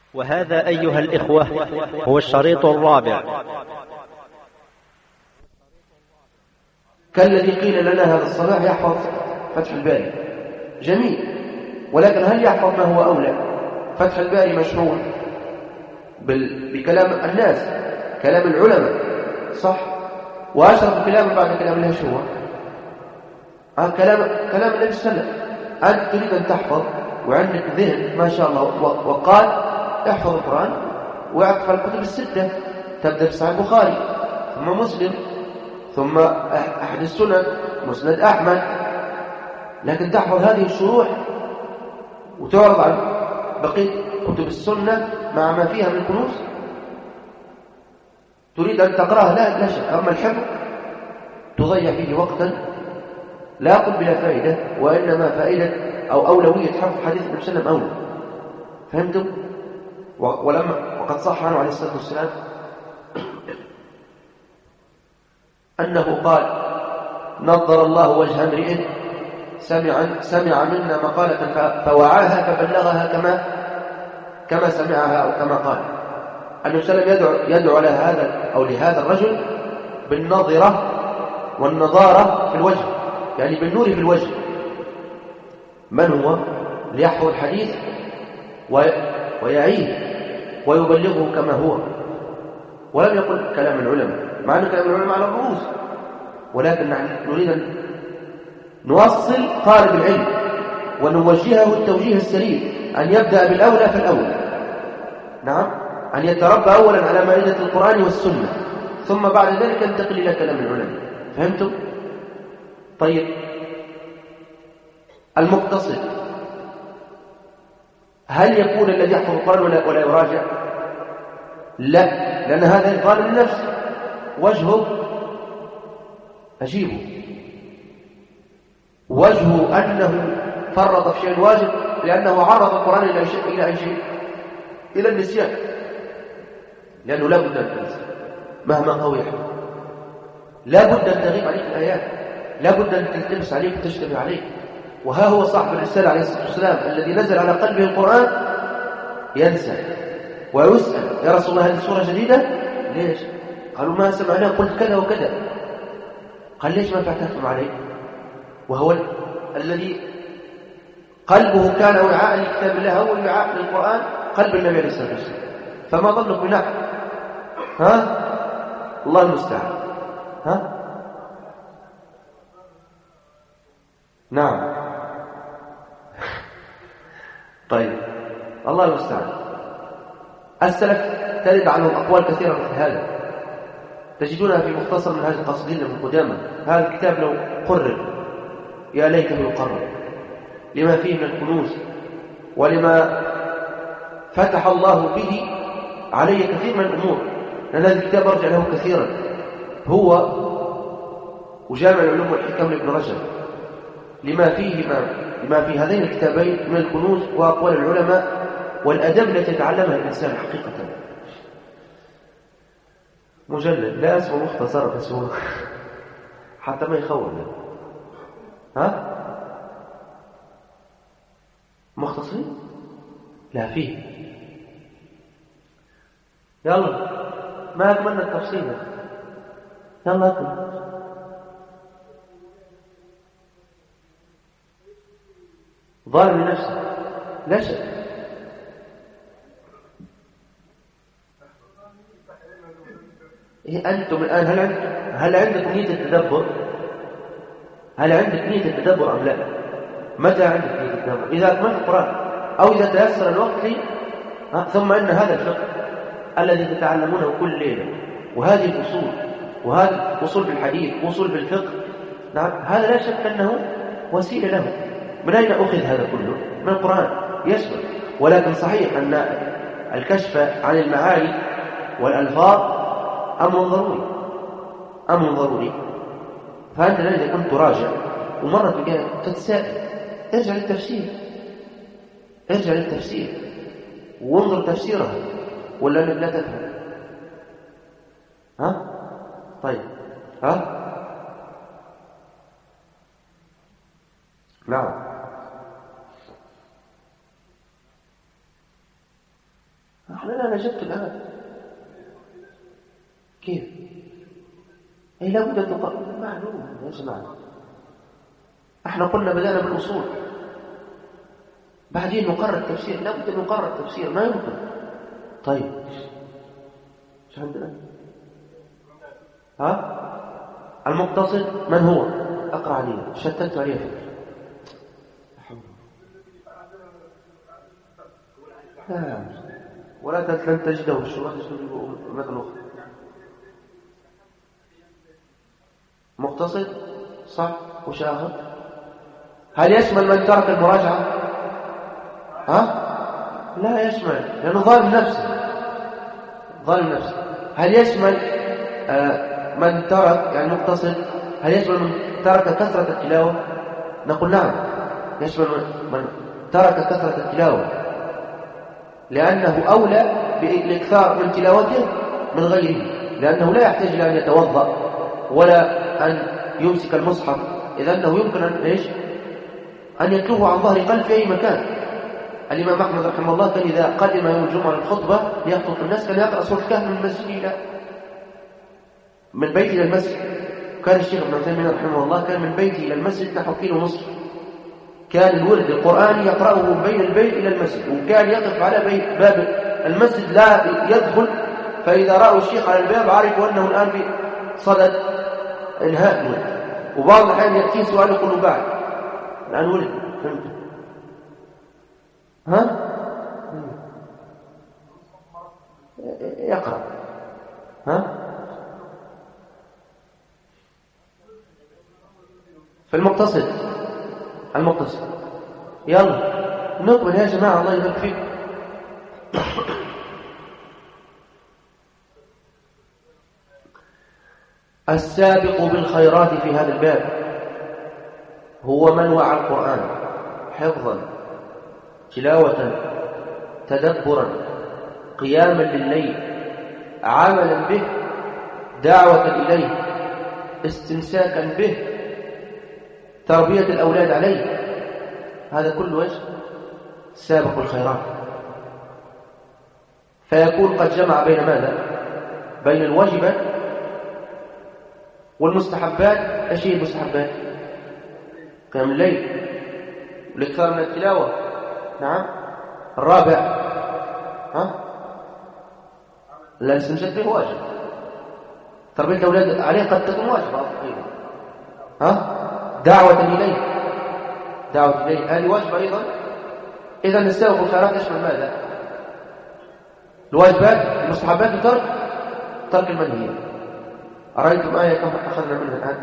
وهذا أيها الإخوة هو الشريط الرابع. كالذي قيل لنا هذا الصباح يحفظ فتح الباري جميل، ولكن هل يحفظ ما هو أولى؟ فتح الباري مشروع بكلام الناس، كلام العلماء صح، وأشرف كلام بعد كلام الله شو كلام النبي صلى الله عليه وسلم. أنت تريد أن تحفظ وعندك ذهن ما شاء الله، وقال احفظ القرآن واعرف الكتب الستة، تبدأ بصحيح البخاري ثم مسلم ثم أحد السنن مسند أحمد، لكن تحفظ هذه الشروح وتعرض عن بقية كتب السنة مع ما فيها من كنوز. تريد أن تقرأها لا شك، أما الحفظ تضيع فيه وقتا لا أقول بلا فائدة، وإنما فائدة أو أولوية حفظ حديث النبي صلى الله عليه وسلم أولى. فهمتم؟ وقد صح عنه عليه الصلاة والسلام أنه قال: نظر الله وجه امرئ سمع منا مقالة فوعاها فبلغها كما سمعها أو كما قال. النبي صلى الله عليه وسلم يدعو على هذا أو لهذا الرجل بالنظرة والنضارة في الوجه، يعني بالنور في الوجه. من هو؟ ليحفظ الحديث ويعيه ويبلغه كما هو، ولم يقل كلام العلماء، مع أن كلام العلماء على الرؤوس، ولكن نحن نريد أن نوصل طالب العلم ونوجهه التوجيه السليم، أن يبدأ بالأولى فالأولى، نعم، أن يتربى أولا على مائدة القرآن والسنة، ثم بعد ذلك ينتقل إلى كلام العلماء. فهمتم؟ طيب، المقتصد هل يكون الذي يحفظ القرآن ولا يراجع؟ لا، لأن هذا ظالم للنفس، وجهه أجيبه، وجهه أنه فرط في شيء واجب لأنه عرض القرآن إلى أي شيء؟ إلى النسيان، لأنه لا بد أن تنسى مهما قوي حفظ، لا بد أن تغيب عليك الآيات، لا بد أن تلتبس عليك وتشتبه عليك. وها هو صاحب الرسالة عليه الصلاة والسلام الذي نزل على قلبه القرآن ينسى ويسأل: يا رسول الله هذه سورة جديدة؟ ليش؟ قالوا: ما سمعناه، قلت كذا وكذا. قال: ليش ما فتحتم عليه؟ وهو الذي قلبه كان وعاء لكتاب الله، هو وعاء للقرآن قلب النبي عليه الصلاة والسلام. فما ظنك بنحن؟ الله المستعان. نعم. طيب، الله المستعان. السلف ترد عنهم أقوال كثيرة مثل هذا، تجدونها في مختصر منهاج القاصدين لابن قدامة. هذا الكتاب لو قرر يا ليته يقرر، لما فيه من الكنوز ولما فتح الله به علي كثير من الأمور، لأن هذا الكتاب أرجع له كثيرا، هو وجامع العلوم والحكم لابن رجب، لما في هذين الكتابين من الكنوز وأقوال العلماء والأدب التي يتعلمها الإنسان حقيقة. مجلد لا اسمه مختصر، بس هو حتى ما يخوف. مختصرين؟ لا، فيه. يلا، ما أكملنا التفصيل، يلا أكمل. ظالم لنفسه لا شك. أنتم الآن هل عندكم نية التدبر؟ هل عندك نية التدبر أم لا؟ متى عندك نية التدبر؟ إذا أكملت القرآن أو إذا تيسر الوقت لي، ثم إن هذا الفقه الذي تتعلمونه كل ليلة، وهذه الأصول، وهذه أصول بالحديث، أصول بالفقه، نعم، هذا لا شك أنه وسيلة له. من أين أخذ هذا كله؟ من القرآن، يسمع. ولكن صحيح أن الكشف عن المعاني والألفاظ أمر ضروري. فأنت إذا كنت راجع ومرة تتساءل، ارجع للتفسير وانظر تفسيرها، ولا أنك لا تفهم. طيب، نعم. لا أنا جبت الآن. كيف؟ أي لابد أن نقرر. معلوم يا جماعة، احنا قلنا بدأنا بالأصول، بعدين نقرر التفسير. لابد أن نقرر التفسير، ما يمكن. طيب ايش عندنا؟ المقتصد من هو؟ اقرأ عليه، شتت عليه فكر. لا ولا لن تجده في الشروط مثل أخرى. مقتصد صح وشاهد. هل يشمل من ترك المراجعة؟ لا يشمل، لأنه ظالم نفسه. ظالم نفسه. هل يشمل من ترك، يعني مقتصد، هل يشمل من ترك كثرة التلاوة؟ نقول نعم يشمل من ترك كثرة التلاوة، لأنه أولى بالإكثار من تلاوته من غيره، لأنه لا يحتاج إلى أن يتوضأ ولا أن يمسك المصحف، إذا أنه يمكن أن يتلوه عن ظهر قلب في أي مكان. الإمام أحمد رحمه الله كان إذا قدم يوم الجمعة للخطبة ليخطب الناس كان يقرأ سورة الكهف من المسجد من بيته إلى المسجد. كان الشيخ ابن تيمية رحمه الله كان من بيته إلى المسجد نحو كيلو ونصف. كان الورد القرآني يقرأه من بين البيت إلى المسجد، وكان يقف على باب المسجد لا يدخل، فإذا رأوا الشيخ على الباب عرفوا أنه الآن في صدد انهاء الورد. وبعض الأحيان يأتيه سؤال يقول له بعد الآن ولد. فهمت؟ يقرأ. في المقتصد يلا نقبل يا جماعة، الله يبارك فيكم. السابق بالخيرات في هذا الباب هو من وعى القرآن حفظا، تلاوة، تدبرا، قياما لليل، عملا به، دعوة إليه، استمساكا به، تربية الأولاد عليه. هذا كله ايش؟ سابق الخيرات. فيكون قد جمع بين ماذا؟ بين الواجبات والمستحبات. ايش هي المستحبات؟ قيام الليل والاكثار من التلاوة. نعم. الرابع الاستمساك به واجب. تربية الأولاد عليه قد تكون واجبة أيضا. دعوة إليه هذه واجبة أيضا. إذا السابق الخيرات يشمل ماذا؟ الواجبات، المستحبات، ترك المنهيات. أرأيتم آية كم أخذنا منها الآن؟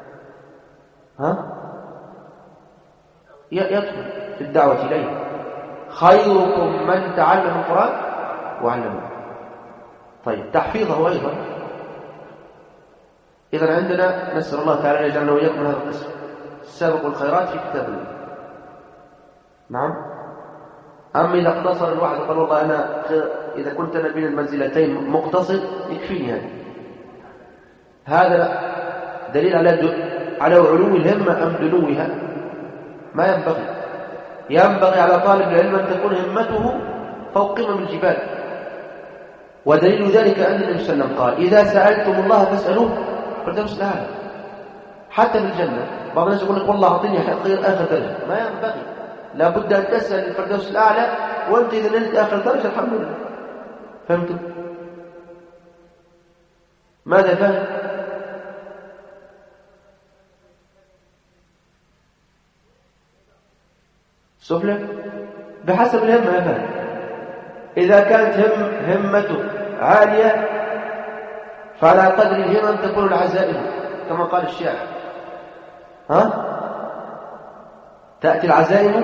يدخل في الدعوة إليه. خيركم من تعلم القرآن وعلمه. طيب تحفيظه أيضا. إذا عندنا نسأل الله تعالى يجعلنا وإياكم من هذا القسم، السابق الخيرات في كتاب الله. نعم. أما إذا اقتصر الواحد وقال والله أنا إذا كنت أنا بين المنزلتين مقتصد يكفيني هذا دليل على علو الهمة أم دنوها. ما ينبغي على طالب العلم أن تكون همته فوق قمم الجبال. ودليل ذلك أن النبي صلى الله عليه وسلم قال إذا سألتم الله فاسألوه فالدرس الأعلى. حتى في الجنة بعض الناس يقول لك والله أعطيني خير آخر درجة. ما ينبغي، لابد أن تسأل الفردوس الأعلى، وأنت إذا نلت آخر درجة الحمد لله. فهمتم؟ ماذا فهم؟ سفلى بحسب الهمة يا فهم. إذا كانت همته عالية فعلى قدر الهمم تكون العزائم كما قال الشاعر. تأتي العزائم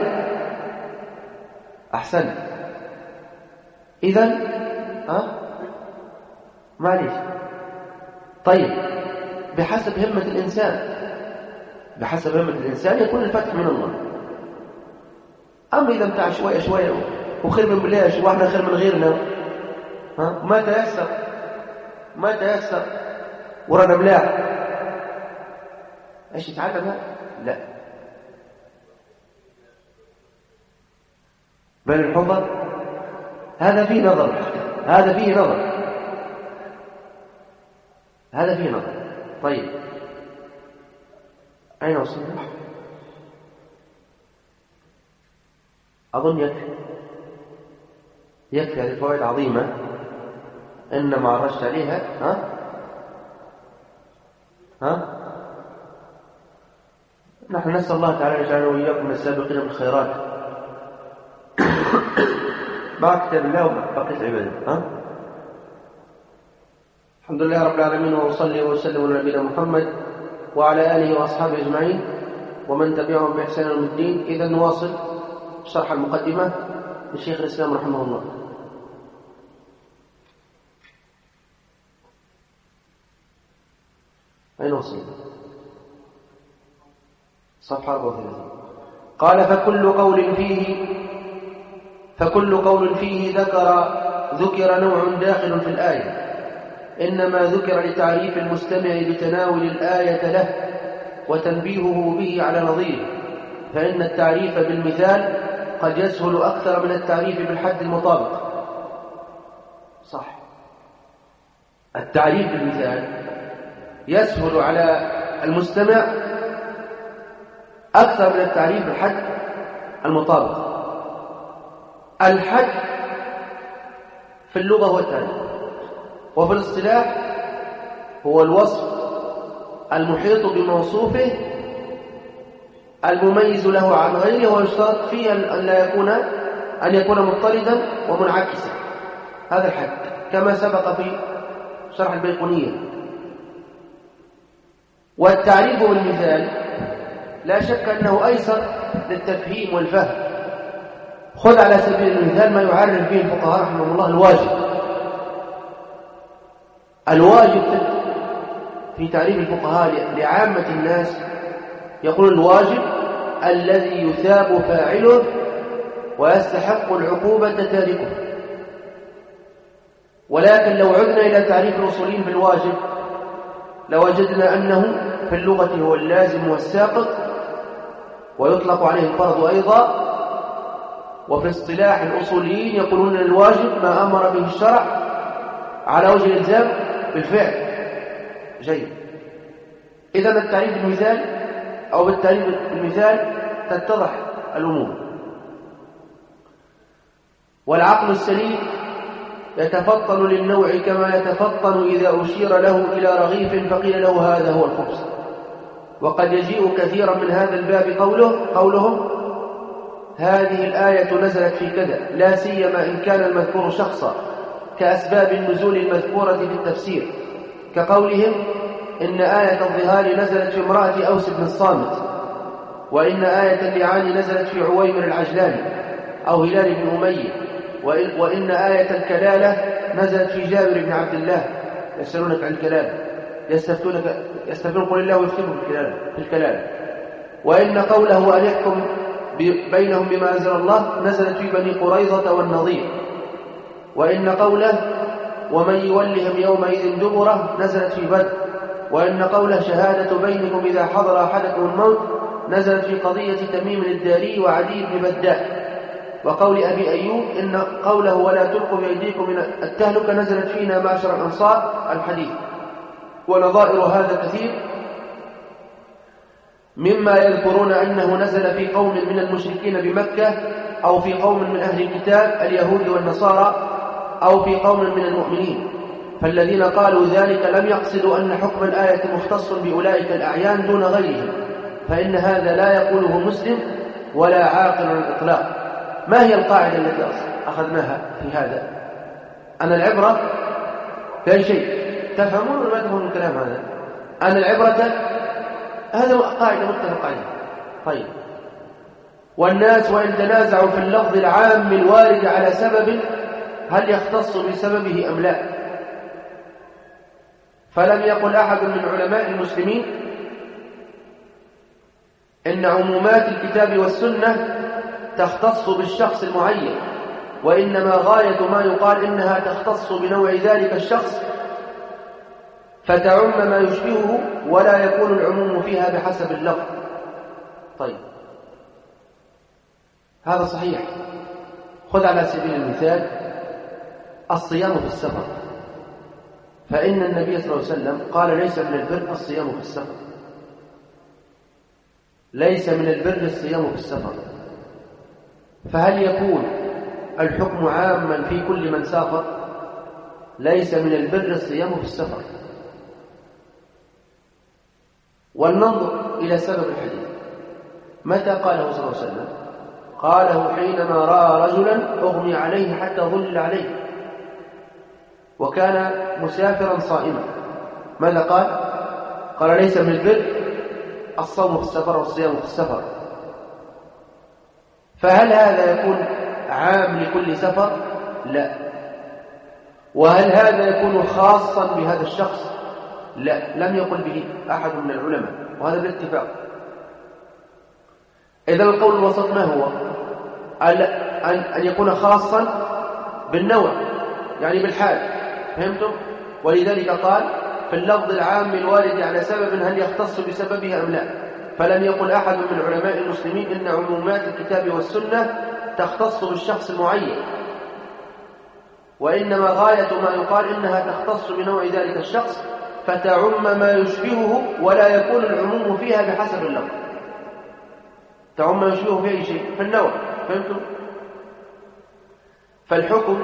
أحسن. إذن معليش. طيب بحسب همة الإنسان يكون الفتح من الله. أما إذا امتع شوية وخير من بلاش وإحنا خير من غيرنا ما تيسر ورانا ملاح ايش يتعلم؟ لا، بل الحضر هذا فيه نظر. هذا فيه نظر، هذا فيه نظر. طيب أين وصلنا؟ أظن يكفي هذه فوائد عظيمة إنما عرجت عليها. نحن نسأل الله تعالى يجعلنا وإياكم من السابقين بالخيرات مع كتاب الله وبقية عباده. الحمد لله رب العالمين، وأصلي وأسلم على نبينا محمد وعلى آله وأصحابه أجمعين ومن تبعهم بإحسان إلى يوم الدين. إذا نواصل شرح المقدمة لشيخ الإسلام رحمه الله. أين وصل؟ صفحة 34. قال فكل قول فيه ذكر نوع داخل في الآية، إنما ذكر لتعريف المستمع بتناول الآية له وتنبيهه به على نظيره، فإن التعريف بالمثال قد يسهل أكثر من التعريف بالحد المطابق. صح، التعريف بالمثال يسهل على المستمع أكثر من التعريف بالحد المطابق. الحد في اللغة هو التعريف، وفي الاصطلاح هو الوصف المحيط بموصوفه المميز له عن غيره، ويشترط فيه أن يكون مضطردا ومنعكسا. هذا الحد كما سبق في شرح البيقونية. والتعريف بالمثال لا شك أنه أيسر للتفهيم والفهم. خذ على سبيل المثال ما يعرف به الفقهاء رحمهم الله الواجب في تعريف الفقهاء لعامة الناس، يقول الواجب الذي يثاب فاعله ويستحق العقوبة تاركه. ولكن لو عدنا إلى تعريف الأصوليين بالواجب لوجدنا أنه في اللغة هو اللازم والساقط، ويطلق عليه الفرض أيضا. وفي اصطلاح الأصوليين يقولون الواجب ما أمر به الشرع على وجه الإلزام بالفعل. جيد. إذن التعريف بالمثال أو بالتعريف بالمثال تتضح الأمور. والعقل السليم يتفطن للنوع كما يتفطن إذا أشير له إلى رغيف فقيل له هذا هو الخبز. وقد يجيء كثيرا من هذا الباب قولهم هذه الآية نزلت في كذا، لا سيما إن كان المذكور شخصا، كأسباب النزول المذكورة في التفسير، كقولهم إن آية الظهار نزلت في امرأة أوس بن الصامت، وإن آية اللعان نزلت في عويمر العجلاني أو هلال بن أمية، وإن آية الكلالة نزلت في جابر بن عبد الله. يسألونك عن الكلالة، يستفتون قل الله يفتنهم في الكلالة. وإن قوله أن يحكم بينهم بما أنزل الله نزلت في بني قريظة والنضير. وإن قوله ومن يولهم يومئذ دبره نزلت في بدر. وإن قوله شهادة بينكم إذا حضر أحدكم الموت نزلت في قضية تميم الداري وعدي بن بداء. وقول أبي أيوب إن قوله ولا تلقوا بأيديكم من التهلكة نزلت فينا معشر الأنصار الحديث. ونظائر هذا كثير مما يذكرون أنه نزل في قوم من المشركين بمكة، أو في قوم من أهل الكتاب اليهود والنصارى، أو في قوم من المؤمنين. فالذين قالوا ذلك لم يقصدوا أن حكم الآية مختص بأولئك الأعيان دون غيرهم، فإن هذا لا يقوله مسلم ولا عاقل على الإطلاق. ما هي القاعدة التي أخذناها في هذا؟ أن العبرة بأي شيء. تفهمون ولا ما تفهمون الكلام هذا؟ أن العبرة هذا قاعدة متفق عليها. طيب، والناس وإن تنازعوا في اللفظ العام الوارد على سبب هل يختص بسببه أم لا، فلم يقل أحد من علماء المسلمين إن عمومات الكتاب والسنة تختص بالشخص المعين، وإنما غاية ما يقال إنها تختص بنوع ذلك الشخص فتعم ما يشبهه، ولا يكون العموم فيها بحسب اللفظ. طيب، هذا صحيح. خذ على سبيل المثال الصيام في السفر، فإن النبي صلى الله عليه وسلم قال ليس من البر الصيام في السفر، ليس من البر الصيام في السفر. فهل يكون الحكم عاما في كل من سافر؟ ليس من البر الصيام في السفر. ولننظر إلى سبب الحديث. متى قاله صلى الله عليه وسلم؟ قاله حينما رأى رجلا أغمي عليه حتى ظلل عليه وكان مسافرا صائما. ماذا قال؟ قال ليس من البر الصوم في السفر والصيام في السفر. فهل هذا يكون عام لكل سفر؟ لا. وهل هذا يكون خاصا بهذا الشخص؟ لا، لم يقل به أحد من العلماء، وهذا بالاتفاق. إذا القول الوسط ما هو؟ أن يكون خاصا بالنوع، يعني بالحال. فهمتم؟ ولذلك قال في اللفظ العام الوارد على سبب هل يختص بسببه أم لا. فلم يقل أحد من علماء المسلمين إن عمومات الكتاب والسنة تختص بالشخص المعين، وإنما غاية ما يقال إنها تختص بنوع ذلك الشخص فتعم ما يشبهه، ولا يكون العموم فيها بحسب اللفظ. تعم ما يشبهه في أي شيء، في النوع. فهمتم؟ فالحكم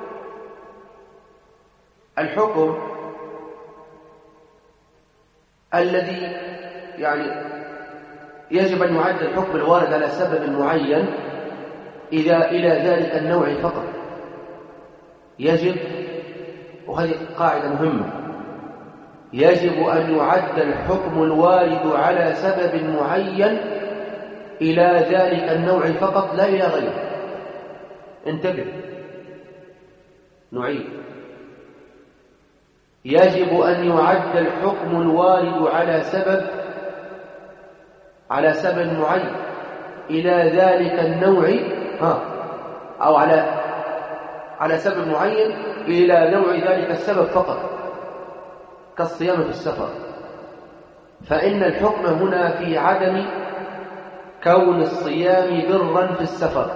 الذي يعني يجب أن يعد الحكم الوارد على سبب معين إذا إلى ذلك النوع فقط. يجب، وهذه قاعدة مهمة، يجب أن يعد الحكم الوارد على سبب معين إلى ذلك النوع فقط، لا إلى غيره. انتبه، نعيد. يجب أن يعد الحكم الوارد على سبب معين إلى ذلك النوع، أو على سبب معين إلى نوع ذلك السبب فقط، كالصيام في السفر. فإن الحكم هنا في عدم كون الصيام برا في السفر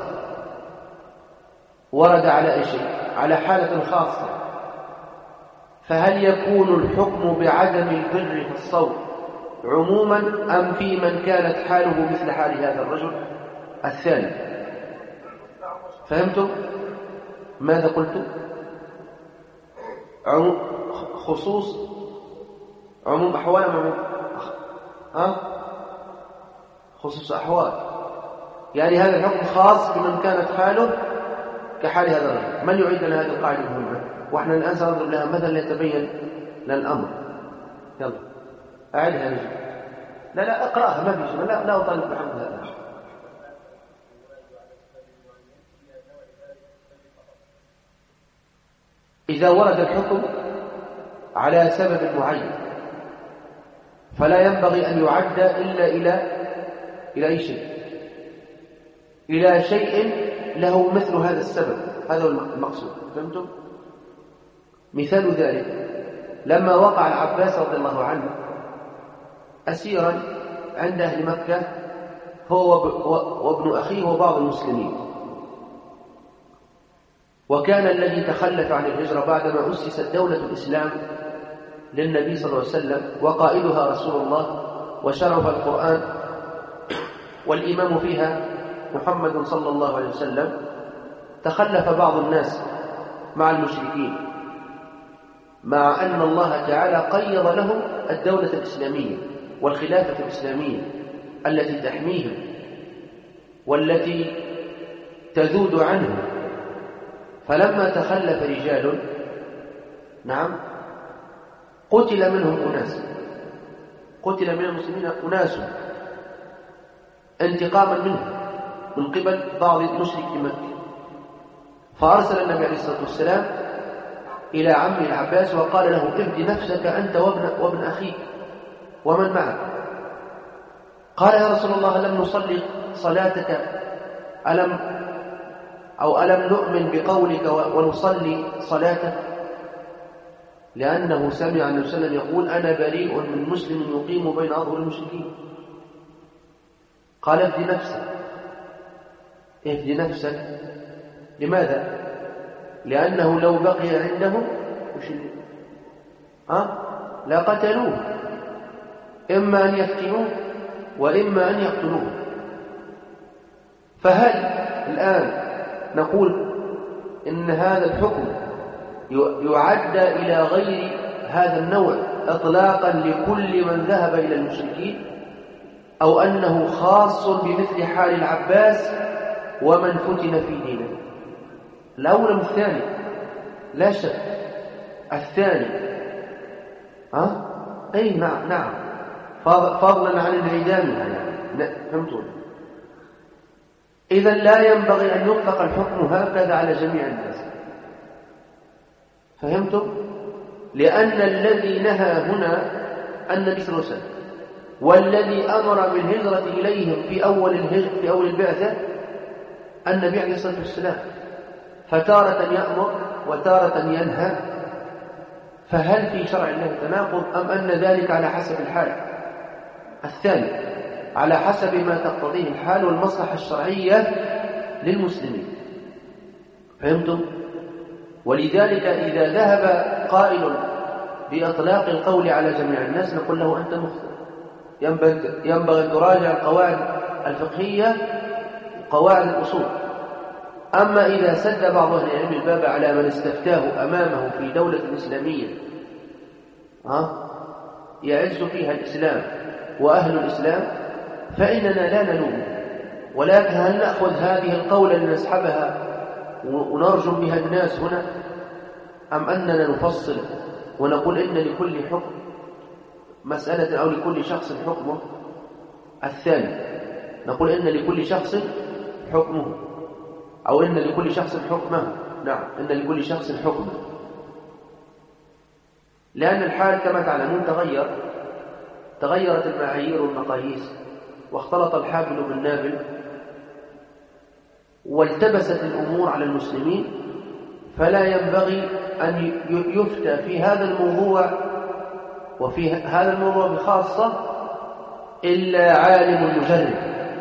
ورد على أي شيء؟ على حالة خاصة. فهل يكون الحكم بعدم البر في الصوم عموما أم في من كانت حاله مثل حال هذا الرجل الثاني؟ فهمتم ماذا قلت؟ خصوص عموم أحوال خصوص أحوال، يعني هذا الحكم خاص بمن كانت حاله كحال هذا الرجل. من يعيد لنا هذه القاعدة المهمة؟ وإحنا الآن سننظر لها مثلا ليتبين لنا الأمر. يلا أعدها نجي. لا أقرأها، ما في شيء، لا أطالب بحمد هذا. إذا ورد الحكم على سبب معين فلا ينبغي أن يعد إلا إلى أي شيء، إلى شيء له مثل هذا السبب. هذا هو المقصود. فهمتم؟ مثال ذلك لما وقع العباس رضي الله عنه أسيرا عند أهل مكة هو وابن أخيه وبعض المسلمين، وكان الذي تخلف عن الهجرة بعدما أسست دولة الإسلام للنبي صلى الله عليه وسلم وقائدها رسول الله وشرف القرآن والإمام فيها محمد صلى الله عليه وسلم، تخلف بعض الناس مع المشركين، مع أن الله تعالى قيض لهم الدولة الإسلامية والخلافة الإسلامية التي تحميهم والتي تذود عنهم. فلما تخلف رجال قتل منهم أناس، قتل من المسلمين أناس انتقاما منهم من قبل بعض مشركي مكة. فأرسل النبي عليه الصلاة والسلام إلى عمه العباس وقال له: افد نفسك أنت وابن أخيك ومن معك. قال: يا رسول الله، لم نصلي صلاتك؟ ألم نؤمن بقولك ونصلي صلاتك؟ لأنه سمع النبي صلى الله عليه وسلم يقول: أنا بريء من مسلم يقيم بين أظهر المشركين. قال: افد نفسك. لماذا؟ لأنه لو بقي عندهم لا قتلوه، إما أن يفتنوه وإما أن يقتلوه. فهل الآن نقول إن هذا الحكم يعد إلى غير هذا النوع إطلاقا لكل من ذهب إلى المشركين، أو أنه خاص بمثل حال العباس ومن فتن في دينه؟ الأول الثاني لا شك. الثاني أي نعم فضلا عن العدام فهمتون؟ إذن لا ينبغي أن يطلق الحكم هكذا على جميع الناس. فهمتم؟ لأن الذي نهى هنا النبي صلى الله عليه وسلم، والذي أمر بالهجرة إليهم في أول البعثة النبي عليه الصلاة والسلام، فتارة يأمر وتارة ينهى. فهل في شرع الله تناقض أم أن ذلك على حسب الحال؟ الثاني على حسب ما تقتضيه الحال والمصلحة الشرعية للمسلمين. فهمتم؟ ولذلك إذا ذهب قائل بإطلاق القول على جميع الناس نقول له أنت مخطئ، ينبغي أن تراجع القواعد الفقهية وقواعد الأصول. أما إذا سد بعض أهل العلم الباب على من استفتاه أمامه في دولة إسلامية يعز فيها الإسلام وأهل الإسلام، فإننا لا نلومه، ولكن هل نأخذ هذه القولة لنسحبها ونرجم بها الناس هنا، أم أننا نفصل ونقول إن لكل حكم مسألة أو لكل شخص حكمه؟ الثاني نقول إن لكل شخص حكمه، أو إن لكل شخص حكمه. نعم، إن لكل شخص حكمه، لأن الحال كما تعلمون تغيرت المعايير والمقاييس، واختلط الحابل بالنابل، والتبست الأمور على المسلمين. فلا ينبغي أن يفتى في هذا الموضوع وفي هذا الموضوع بخاصة إلا عالم مجرب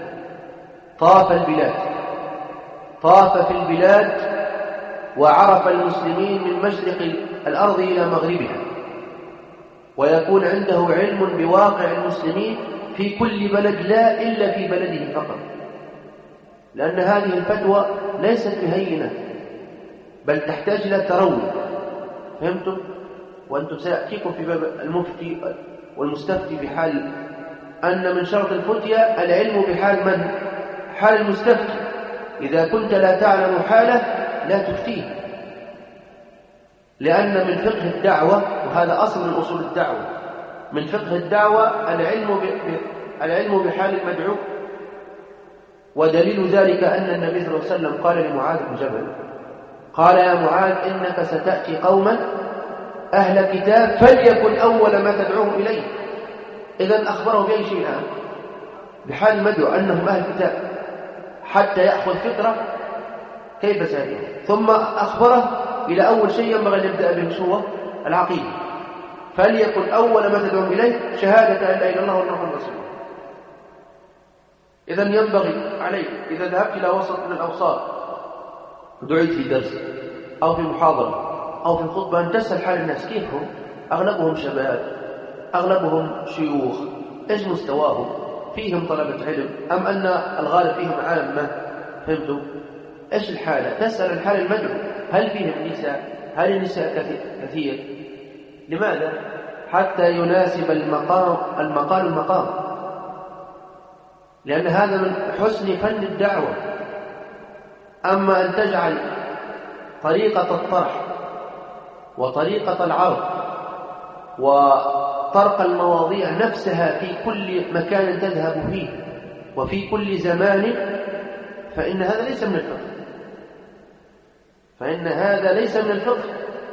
طاف في البلاد وعرف المسلمين من مشرق الأرض إلى مغربها، ويكون عنده علم بواقع المسلمين في كل بلد لا إلا في بلده فقط، لأن هذه الفتوى ليست بهينة بل تحتاج إلى تروي. فهمتم؟ وأنتم سيأتيكم في باب المفتي والمستفتي بحال أن من شرط الفتية العلم بحال من؟ حال المستفتي. إذا كنت لا تعلم حاله لا تفتيه، لأن من فقه الدعوة، وهذا أصل من أصول الدعوة، من فقه الدعوة العلم بحال المدعو. ودليل ذلك أن النبي صلى الله عليه وسلم قال لمعاذ بن جبل، قال يا معاذ إنك ستأتي قوما أهل كتاب فليكن أول ما تدعوهم إليه. إذن أخبره بأي شيء الآن؟ بحال المدعو أنهم أهل كتاب حتى يأخذ فكرة كيف سيأتي، ثم أخبره إلى أول شيء ينبغي أن يبدأ به هو العقيدة، فليكن أول ما تدعوهم إليه شهادة أن لا إله إلا الله وأن محمدا رسول الله. إذن ينبغي عليك إذا ذهبت إلى وسط من الأوساط ودعيت في درس أو في محاضرة أو في خطبة أن تسأل حال الناس كيف هم، أغلبهم شباب، أغلبهم شيوخ، إيش مستواهم، فيهم طلبة علم أم أن الغالب فيهم عامة. فهمتوا؟ إيش الحالة؟ تسأل الحال المدعو، هل فيهم نساء؟ هل النساء كثير؟ لماذا؟ حتى يناسب المقام، لأن هذا من حسن فن الدعوة. أما أن تجعل طريقة الطرح وطريقة العرض وطرق المواضيع نفسها في كل مكان تذهب فيه وفي كل زمان، فإن هذا ليس من الفقه.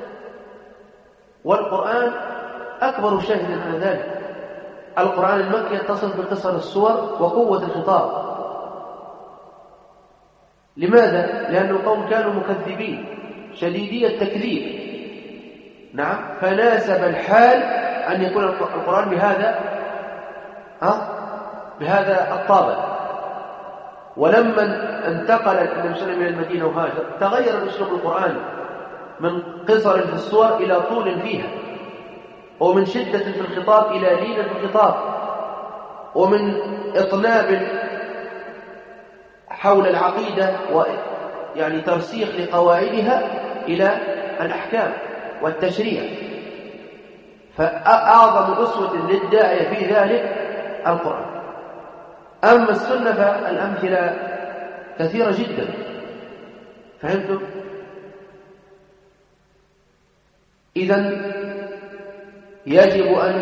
والقرآن أكبر شاهد على ذلك. القرآن المكي يتصف بقصر السور وقوة الخطاب. لماذا؟ لأن القوم كانوا مكذبين شديدي التكذيب. نعم، فناسب الحال أن يكون القرآن بهذا الطابع. ولما انتقل النبي صلى الله عليه وسلم إلى المدينة وهاجر تغير الأسلوب القرآني، من قصر في الصور إلى طول فيها، ومن شدة في الخطاب إلى لين في الخطاب، ومن إطناب حول العقيدة ويعني ترسيخ لقواعدها إلى الأحكام والتشريع. فأعظم أسوة للداعية في ذلك القرآن. أما السنة فالأمثلة كثيرة جدا. فهمتم؟ إذن يجب أن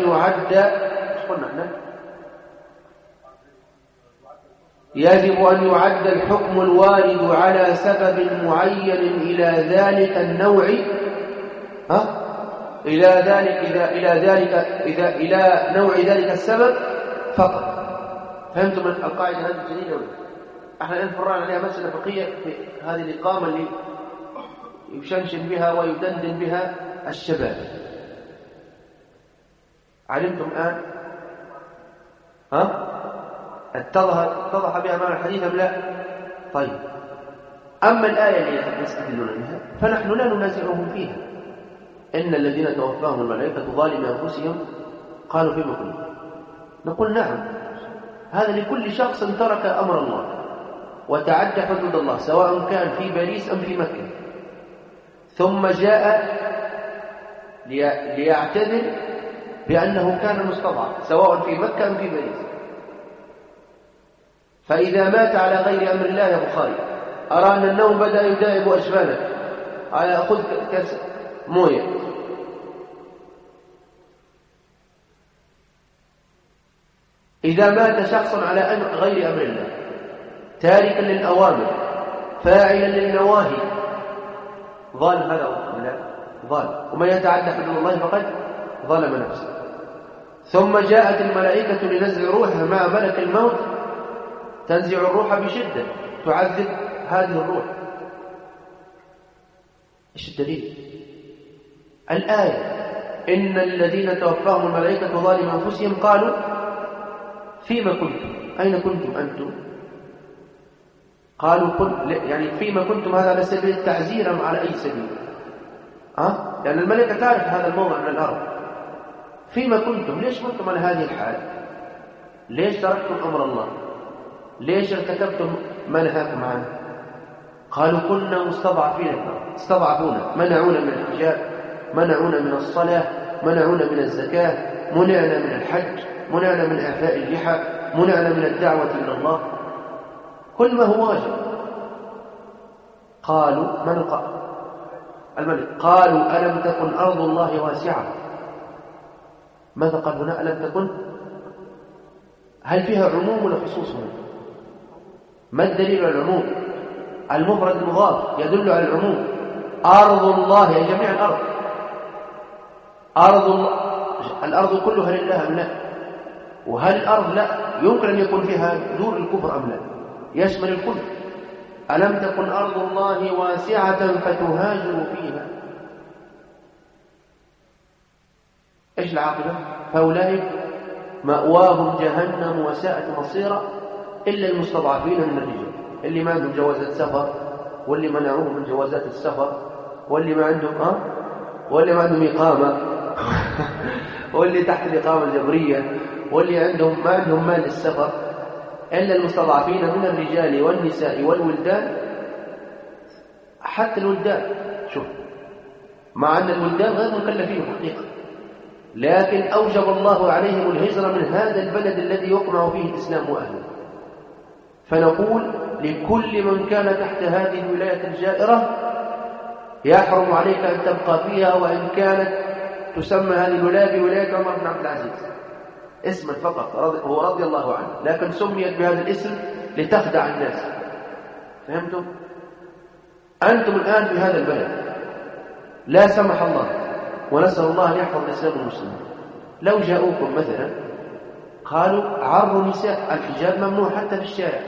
يعد الحكم الوارد على سبب معين إلى ذلك النوع إلى نوع ذلك السبب فقط. فهمتم القاعدة هذه الجديدة ولا؟ احنا الآن فرعنا عليها مسألة فقهية في هذه الإقامة اللي يشنشن بها ويدندن بها الشباب. علمتم الآن؟ اتضح بها معنى الحديث أم لا؟ طيب، أما الآية التي يستدلون بها فنحن لا ننازعهم فيها. إن الذين توفاهم الملائكة ظالمي أنفسهم قالوا فيما كنتم؟ نقول نعم، هذا لكل شخص ترك أمر الله وتعدى حدود الله، سواء كان في باريس أم في مكة، ثم جاء ليعتذر بأنه كان مستضعف سواء في مكة أم في باريس. فإذا مات على غير أمر الله يا بخاري، أرى أن النوم بدأ يداعب أجفانك، على خذ كأس موية، إذا مات شخص على غير أمر الله تاركا للأوامر فاعلا للنواهي ظالم، هذا ظالم، ومن يتعدى حدود الله فقد ظلم نفسه. ثم جاءت الملائكة لنزع روحها مع ملك الموت، تنزع الروح بشدة، تعذب هذه الروح. ايش الدليل؟ الآية: إن الذين توفاهم الملائكة ظالم أنفسهم قالوا فيما كنتم؟ أين كنتم أنتم؟ قالوا يعني فيما كنتم، هذا على سبيل التعزير أم على أي سبيل؟ لأن الملائكة تعرف هذا الموضع من الأرض. فيما كنتم؟ ليش كنتم على هذه الحال؟ ليش تركتم أمر الله؟ ليش ارتكبتم ما نهاكم عنه؟ قالوا كنا استضعفونا، منعونا من الحجاب، منعونا من الصلاة، منعونا من الزكاة، منعنا من الحج، منعنا من إعفاء اللحى، منعنا من الدعوة إلى الله، كل ما هو واجب. قالوا من الملك قالوا ألم تكن أرض الله واسعة؟ ماذا قال هنا؟ ألم تكن، هل فيها عموم ولا خصوص هنا؟ ما الدليل على العموم؟ المفرد المضاف يدل على العموم. أرض الله هي جميع الأرض، الأرض كلها لله أم لا؟ وهل الأرض لا يمكن أن يكون فيها دور الكفر أم لا؟ يشمل الكل. ألم تكن أرض الله واسعة فتهاجروا فيها؟ إيش العاقبة؟ فأولئك مأواهم جهنم وساءت مصيرا إلا المستضعفين من الرجال، اللي ما عندهم جوازات سفر، واللي منعوهم من جوازات السفر، واللي ما عندهم واللي ما عندهم إقامة واللي تحت الإقامة الجبرية، واللي ما عندهم مال السفر، إلا المستضعفين من الرجال والنساء والولدان. حتى الولدان، شوف، مع أن الولدان غير مكلفين حقيقة، لكن أوجب الله عليهم الهجرة من هذا البلد الذي يقمع فيه الإسلام وأهله. فنقول لكل من كان تحت هذه الولاية الجائرة يحرم عليك أن تبقى فيها، وإن كانت تسمى هذه الولاية بولاية عمر بن عبد العزيز اسما فقط، هو رضي الله عنه، لكن سميت بهذا الاسم لتخدع الناس. فهمتم؟ أنتم الآن في هذا البلد لا سمح الله، ونسأل الله أن يحفظ الإسلام والمسلمين، لو جاءوكم مثلا قالوا عرض النساء، الحجاب ممنوع حتى في الشارع،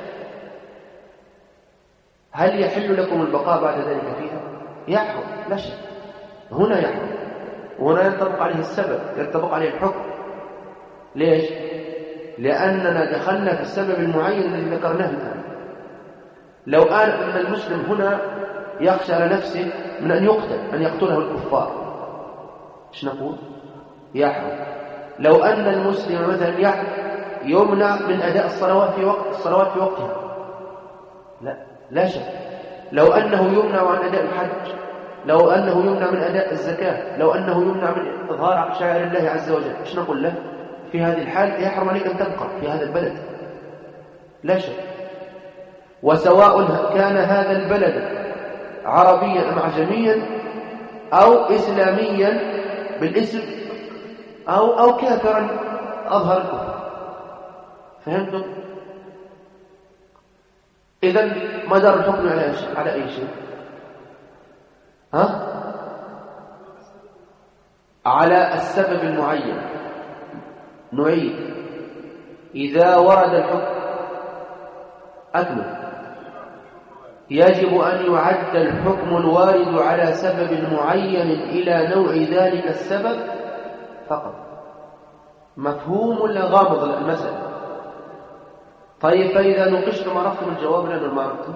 هل يحل لكم البقاء بعد ذلك فيها؟ يحرم، لا شك، هنا يحرم، وهنا ينطبق عليه السبب، ينطبق عليه الحكم. ليش؟ لأننا دخلنا في السبب المعين الذي ذكرناه الآن. لو قال أن المسلم هنا يخشى على نفسه من أن يقتل، أن يقتله الكفار، إيش نقول؟ يحرم. لو أن المسلم مثلا يمنع من أداء الصلوات في وقتها، لا شك. لو أنه يمنع عن أداء الحج، لو أنه يمنع من أداء الزكاة، لو أنه يمنع من إظهار شعائر الله عز وجل، إيش نقول له؟ في هذه الحال يحرم عليك أن تبقى في هذا البلد، لا شك. وسواء كان هذا البلد عربيا أم عجميا أو إسلاميا بالاسم أو كافرا أظهر الكفر. فهمتم؟ إذن مدار الحكم على أي شيء؟ على السبب المعين. نعيد: إذا ورد الحكم أكمل. يجب أن يعد الحكم الوارد على سبب معين إلى نوع ذلك السبب فقط. مفهوم ولا غامض المسألة؟ طيب فإذا نقشتم عرفتم الجواب لأنه ما عرفتم؟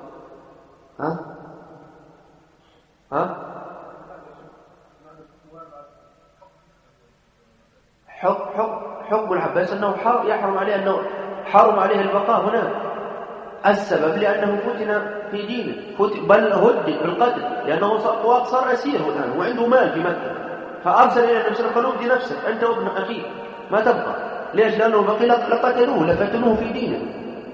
حكم العباس أنه يحرم عليه، أنه حرم عليه البقاء هناك. السبب لأنه فتن في دينه، بل هدد بالقتل، لأنه صار أسير الآن وعنده مال في مكة، فأرسل إلى النبي صلى الله عليه وسلم: افدي نفسك أنت وابن أخيك ما تبقى. ليش؟ لأنه بقي لقتلوه، لفتنوه في دينه.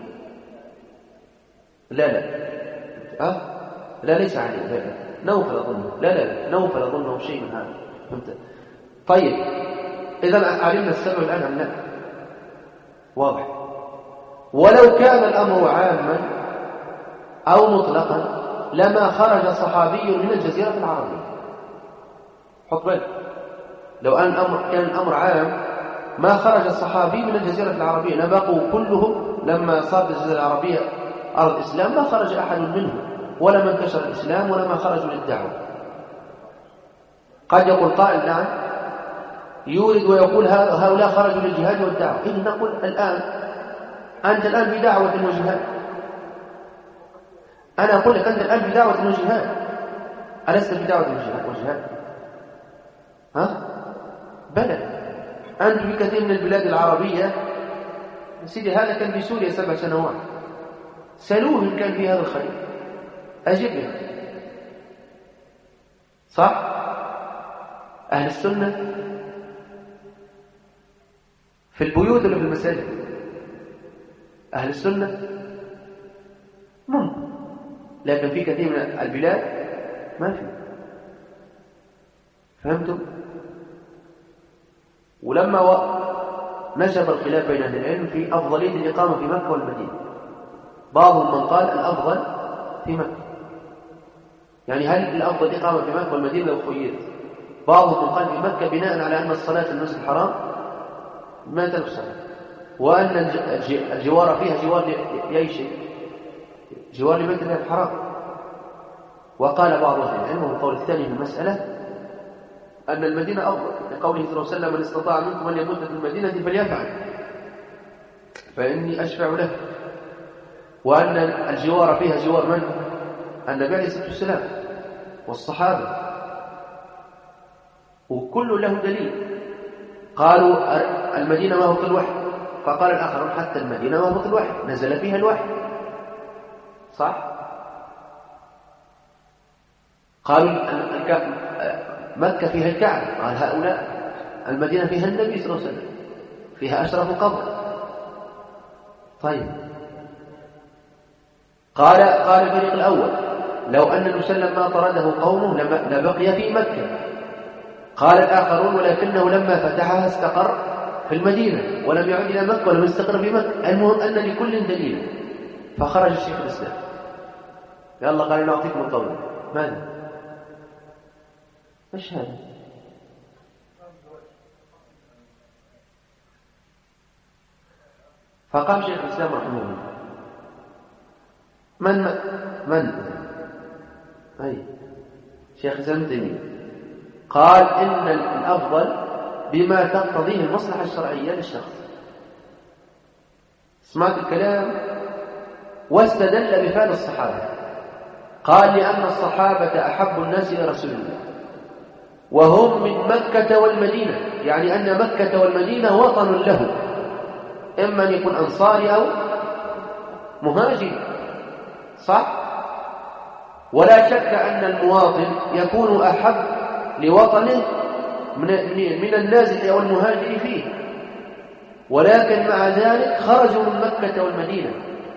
لا ليس عليه. لا نوفل أظنه. لا نوفل أظنه شيء من هذا. فهمت؟ طيب إذا علمنا السبب الآن أم لا؟ واضح. ولو كان الأمر عاما أو مطلقا لما خرج صحابي من الجزيرة العربية. حط بالك، لو أن كان الأمر عام ما خرج الصحابي من الجزيرة العربية، لبقوا كلهم لما صارت الجزيرة العربية أرض إسلام، ما خرج أحد منهم ولا من انتشر الإسلام ولا ما خرجوا للدعوة. قد يقول قائل: نعم، يورد ويقول هؤلاء خرجوا للجهاد والدعوة. إذن نقول أنت الآن في دعوة وجهاد. أنا أقول لك أنت الآن في دعوة وجهاد، ألست في دعوة وجهاد؟ بلى، أنت في كثير من البلاد العربية. سيدي هذا كان في سوريا 7 سنوات، سألوه إن كان في هذا الخير، أجبهم. صح؟ أهل السنة في البيوت ولا في المساجد؟ أهل السنة ممكن، لكن في كثير من البلاد ما في. فهمتم؟ ولما نشب الخلاف بين أهل العلم في أفضلية الإقامة في مكة والمدينة، بعضهم من قال الأفضل في مكة، يعني هل الأفضل الإقامة في مكة والمدينة لو خيرت؟ بعضهم من قال في مكة بناء على أن الصلاة في المسجد الحرام ما تنفصل، وأن الجوار فيها جوار لأي شيء، جوار لبيت الله الحرام. وقال بعض أهل العلم والقول الثاني في المسألة أن المدينة أفضل، لقوله صلى الله عليه وسلم: من استطاع منكم أن يمد في المدينة فليفعل فإني أشفع له. وأن الجوار فيها جوار من؟ النبي عليه الصلاة والسلام والصحابة، وكل له دليل. قالوا المدينة ما هو في الوحي، فقال الآخرون حتى المدينة ما هو في الوحي، نزل فيها الوحي. صح؟ قالوا مكة فيها الكعبة، قال هؤلاء المدينة فيها النبي صلى الله عليه وسلم، فيها أشرف قبر. طيب قال الفريق الأول: لو أن النبي صلى الله عليه وسلم ما طرده قومه لبقي في مكة. قال الآخرون: ولكنه لما فتحها استقر في المدينة ولم يعد إلى مكة ولم يستقر في مكة. المهم أن لكل دليل. فخرج الشيخ الإسلام يلا قال: نعطيكم القول. ماذا؟ ايش هذا؟ فقام شيخ الإسلام رحمه الله: من أي شيخ الإسلام تيمية قال: إن الأفضل بما تقتضيه المصلحة الشرعية للشخص. سمعت الكلام واستدل بفعل الصحابة. قال لأن الصحابة أحب الناس إلى رسول الله وهم من مكة والمدينة، يعني أن مكة والمدينة وطن له، إما أن يكون أنصاري أو مهاجر، صح؟ ولا شك أن المواطن يكون أحب لوطنه من النازل أو المهاجر فيه، ولكن مع ذلك خرجوا من مكة والمدينة،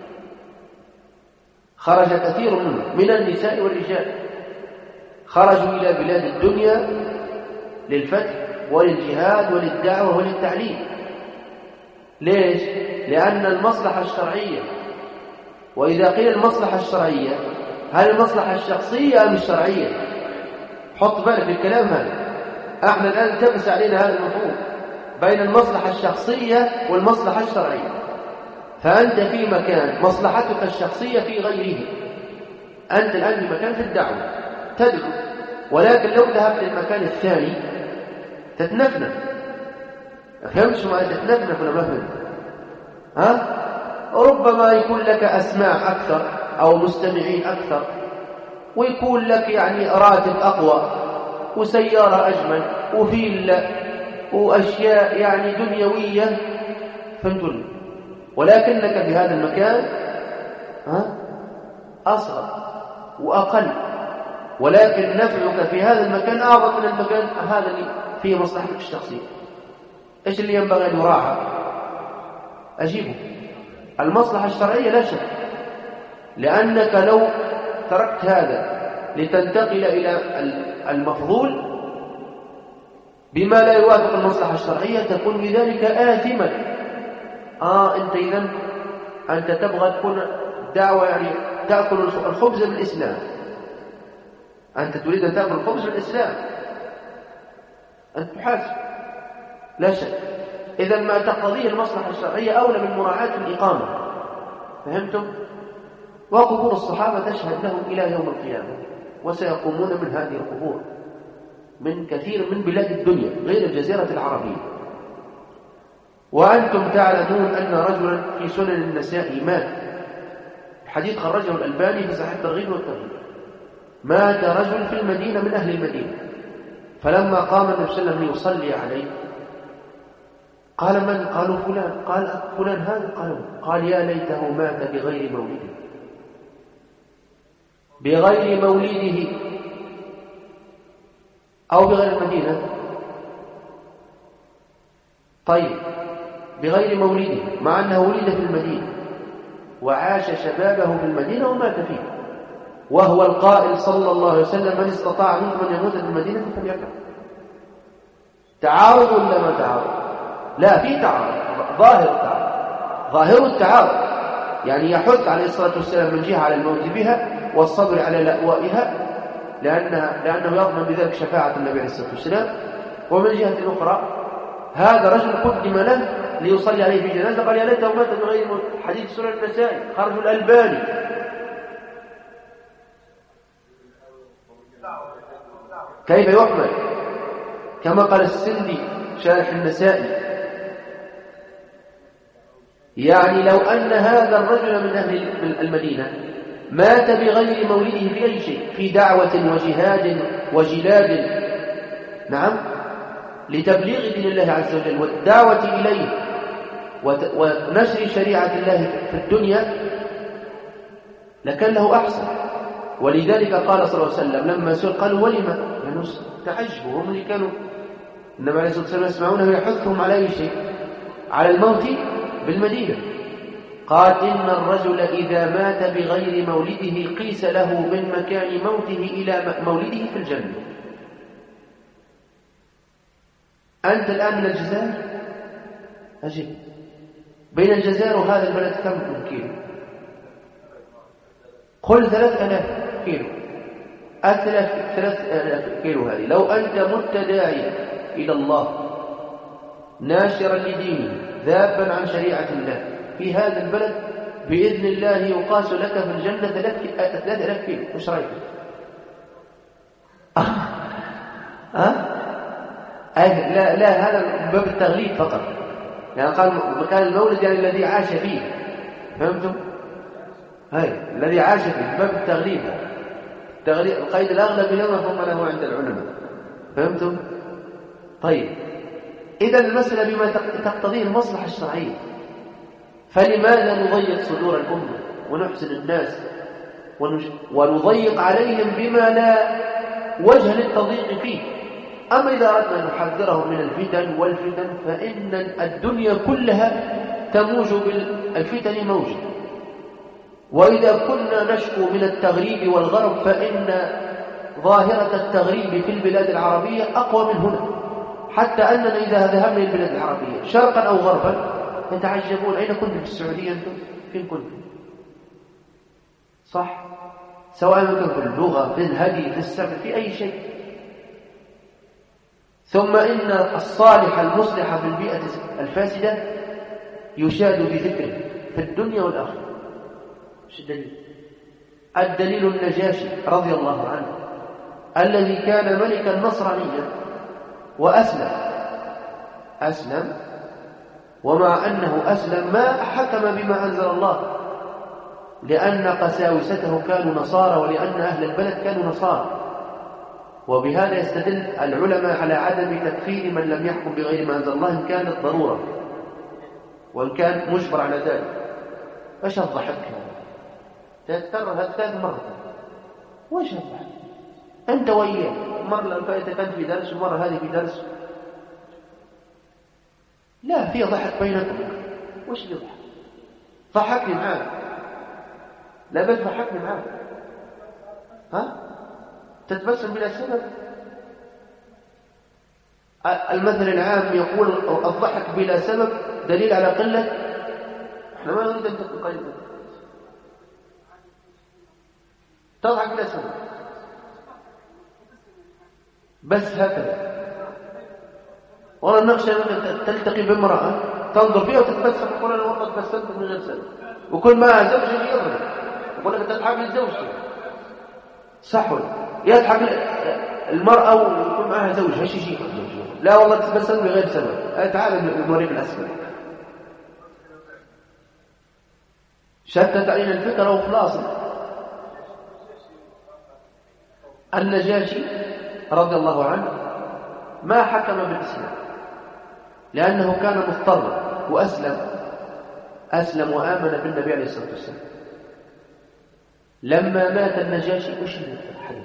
خرج كثير منهم من النساء والرجال، خرجوا إلى بلاد الدنيا للفتح وللجهاد وللدعوة وللتعليم. ليش؟ لأن المصلحة الشرعية، وإذا قيل المصلحة الشرعية هل المصلحة الشخصية أم الشرعية؟ حط بالك بالكلام هذا، احنا الآن تبس علينا هذا المفهوم بين المصلحة الشخصية والمصلحة الشرعية. فأنت في مكان مصلحتك الشخصية في غيره، أنت الآن في مكان في الدعوة تدعو، ولكن لو ذهبت للمكان الثاني تتنفنف. فهمتش ما تتنفنف ولا ما فهمت؟ ربما يكون لك أسماع أكثر أو مستمعين أكثر، ويكون لك يعني راتب أقوى وسيارة أجمل وفيلا وأشياء يعني دنيوية، فهمتني؟ ولكنك في هذا المكان أصغر وأقل، ولكن نفعك في هذا المكان أعظم من المكان هذا اللي فيه مصلحتك الشخصية. إيش اللي ينبغي أن يراعى؟ أجيبه المصلحة الشرعية لا شك، لأنك لو تركت هذا لتنتقل إلى المفضول بما لا يوافق المصلحة الشرعية تكون بذلك آثما. أنت إذن أنت تبغى تكون دعوة يعني تأكل الخبز بالإسلام، أنت تريد أن تأكل الخبز بالإسلام، أنت تحاسب لا شك. إذا ما تقتضيه المصلحة الشرعية أولى من مراعاة الإقامة، فهمتم؟ وقبور الصحابة تشهد لهم إلى يوم القيامة، وسيقومون من هذه القبور من كثير من بلاد الدنيا غير الجزيرة العربية. وأنتم تعلمون أن رجلا في سنن النساء مات، الحديث خرجه الألباني في صحيح الترغيب والترهيب. مات رجل في المدينة من أهل المدينة، فلما قام النبي صلى الله عليه وسلم يصلي عليه قال من؟ قالوا فلان. قال فلان هذا؟ قال يا ليته مات بغير مولده، بغير مولده أو بغير المدينة. طيب بغير مولده، مع أنه ولد في المدينة وعاش شبابه في المدينة ومات فيه، وهو القائل صلى الله عليه وسلم من استطاع منكم أن يموت في المدينة فليفعل. تعارض ولا ما تعارض؟ لا، في تعارض، ظاهر التعارض، يعني يحث عليه الصلاة والسلام من جهة على الموت بها والصبر على لأوائها لأنه يضمن بذلك شفاعة النبي عليه الصلاة والسلام، ومن جهة أخرى هذا رجل قدم له ليصلي عليه في جنازة قال يا ليته مات بغير موت. حديث سنن النسائي خرج الألباني. كيف يحمل؟ كما قال السندي شارح النسائي، يعني لو أن هذا الرجل من أهل المدينة مات بغير مولده في أي شيء، في دعوة وجهاد وجلاد، نعم، لتبليغ دين الله عز وجل والدعوة إليه ونشر شريعة الله في الدنيا، لكان له أحسن. ولذلك قال صلى الله عليه وسلم لما سئل قالوا ولما؟ يعني تعجبوا، هم اللي كانوا النبي عليه الصلاة والسلام يسمعونه يحثهم على أي شيء؟ على الموت بالمدينة. قال إن الرجل إذا مات بغير مولده قيس له من مكان موته إلى مولده في الجنة. أنت الآن من الجزائر، أجل بين الجزائر وهذا البلد كم من كيلو؟ قل 3000 كيلو. 3000 كيلو هذه لو أنت مت داعيا إلى الله ناشرا لدينه ذابا عن شريعة الله في هذا البلد بإذن الله يقاس لك في الجنة 3000 كيلو. مش رأيك؟ لا هذا باب التغليب فقط، يعني قال مكان المولد يعني الذي عاش فيه، فهمتم؟ هاي الذي عاش فيه باب التغليب. القيد الأغلب لما ثم له عند العلماء. فهمتم؟ طيب إذا المسألة بما تقتضيه المصلحة الشرعية، فلماذا نضيق صدور الأمة ونحسن الناس ونضيق عليهم بما لا وجه للتضييق فيه؟ أما إذا أردنا أن نحذرهم من الفتن والفتن فإن الدنيا كلها تموج بالفتن موجا، وإذا كنا نشكو من التغريب والغرب فإن ظاهرة التغريب في البلاد العربية أقوى من هنا، حتى أننا إذا ذهبنا إلى البلاد العربية شرقا أو غربا يتعجبون أين كنتم في السعودية أنتم؟ فين كنتم؟ صح؟ سواء كان في اللغة في الهدي في السمع في أي شيء. ثم إن الصالح المصلح في البيئة الفاسدة يشاد بذكره في الدنيا والآخرة. ايش الدليل؟ الدليل النجاشي رضي الله عنه الذي كان ملكا نصرانيا وأسلم، ومع أنه أسلم ما حكم بما أنزل الله، لأن قساوسته كانوا نصارى ولأن أهل البلد كانوا نصارى. وبهذا يستدل العلماء على عدم تكفير من لم يحكم بغير ما أنزل الله إن كانت ضرورة وإن كان مجبر على ذلك. ايش الضحك هذا؟ تتكرر هذا ثالث مرة. وايش الضحك؟ أنت وياه، المرة الفائتة كانت في درس والمرة هذه في درس، لا في ضحك بينكم. وش اللي ضحك؟ ضحكني معاك، لا بل ضحكني معاك. ها؟ تتبسم بلا سبب؟ المثل العام يقول الضحك بلا سبب دليل على قلة. احنا ما نريد أن تكون قليلا، تضحك بلا سبب بس هكذا. والله نخشى أن تلتقي بامرأة تنظر فيها وتتبسم تقول أنا والله تبسمت من غير سبب، وكل ما زوجي يضرب يقول لك تضحك لزوجتك. صح ولا يضحك المرأة ويكون معها زوجها ايش يجيك؟ لا والله تتبسم بغير سبب. تعال نوريك الأسباب. شتت علينا الفكرة وخلاص. النجاشي رضي الله عنه ما حكم بالإسلام لأنه كان مضطرا وأسلم وآمن بالنبي عليه الصلاة والسلام. لما مات النجاشي أشهد الحديث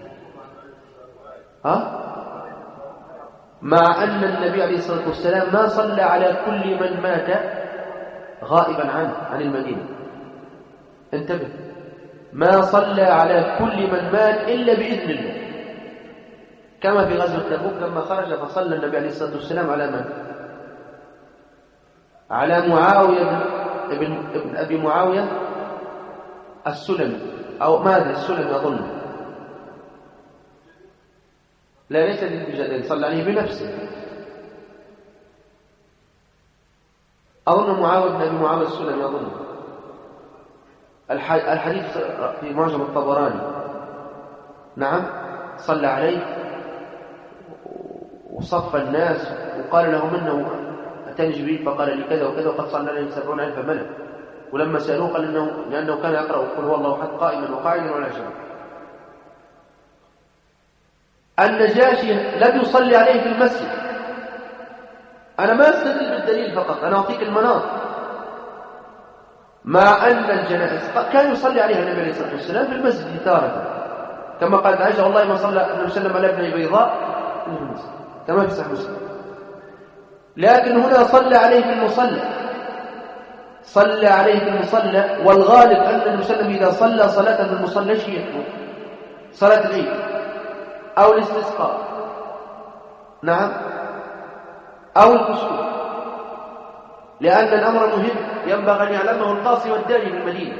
مع أن النبي عليه الصلاة والسلام ما صلى على كل من مات غائبا عن المدينة. انتبه، ما صلى على كل من مات إلا بإذن الله، كما في غزوة تبوك لما خرج فصلى النبي عليه الصلاة والسلام على من؟ على معاوية ابن أبي معاوية السلمي أو ماذا السلمي أظن، لا ليس للجدل، صلى عليه بنفسه. أظن معاوية بن أبي معاوية السلمي أظن. الحديث في معجم الطبراني. نعم، صلى عليه وصف الناس وقال لهم إنه أتاني جبريل فقال لي كذا وكذا وقد صلى عليه 70,000 ملك. ولما سألوه قال لأنه كان يقرأ قل هو الله أحد قائما وقاعدا ولا شيء. النجاشي لم يصلي عليه في المسجد. أنا ما أستدل بالدليل فقط، أنا أعطيك المناط. مع أن الجنائز كان يصلي عليها النبي عليه الصلاة والسلام في المسجد تارة، كما قالت عائشة والله ما صلى النبي صلى الله عليه وسلم على ابن بيضاء في المسجد، كما في صحيح مسلم. لكن هنا صلى عليه في المصلى، صلى عليه في المصلى. والغالب أن النبي صلى الله عليه وسلم إذا صلى صلاة في المصلى شيء صلاة العيد أو الاستسقاء، نعم، أو الكسوف، لأن الأمر مهم ينبغي أن يعلمه القاصي والداني في المدينة.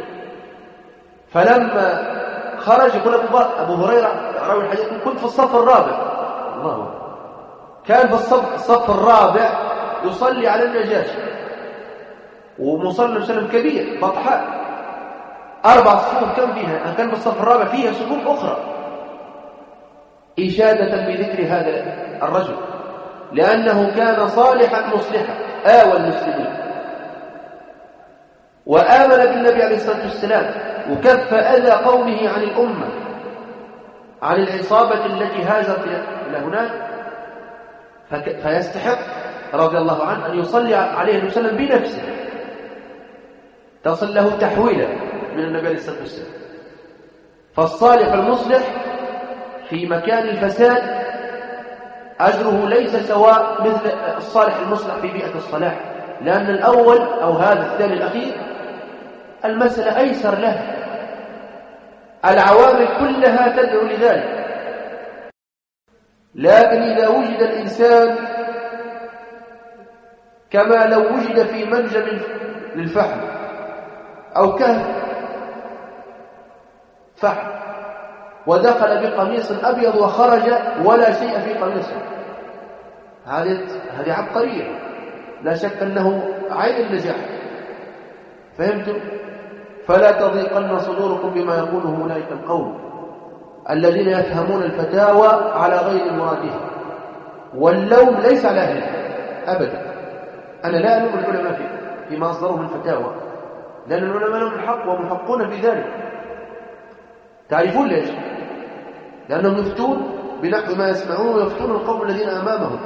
فلما خرج يقول أبو هريرة راوي الحديث كنت في الصف الرابع، الله كان في الصف الرابع يصلي على النجاشي، ومصلى وسلم كبير بطحاء 4 صفوف كم فيها؟ كان في الصف الرابع فيها صفوف أخرى، إشادة بذكر هذا الرجل لأنه كان صالحا مصلحا آوى المسلمين وآمن بالنبي عليه الصلاة والسلام وكف أذى قومه عن الأمة عن العصابة التي هاجرت إلى هناك، فيستحق رضي الله عنه أن يصلي عليه وسلم بنفسه، تصل له تحويلا من النبي عليه الصلاة والسلام. فالصالح المصلح في مكان الفساد أجره ليس سواء مثل الصالح المصلح في بيئة الصلاح، لأن الأول أو هذا الثاني الأخير المسألة أيسر له، العوامل كلها تدعو لذلك. لكن إذا وجد الإنسان كما لو وجد في منجم للفحم أو كهف فحم ودخل بقميص أبيض وخرج ولا شيء في قميصه، هذه عبقرية لا شك أنه عين النجاح. فهمتم؟ فلا تضيقن صدوركم بما يقوله أولئك القوم الذين يفهمون الفتاوى على غير مرادها، واللوم ليس على أهلها أبدا. أنا لا ألوم العلماء فيما أصدروا من فتاوى، لأن العلماء لهم الحق ومحقون في ذلك. تعرفون ليش؟ لأنهم يفتون بنحو ما يسمعون ويفتون القوم الذين أمامهم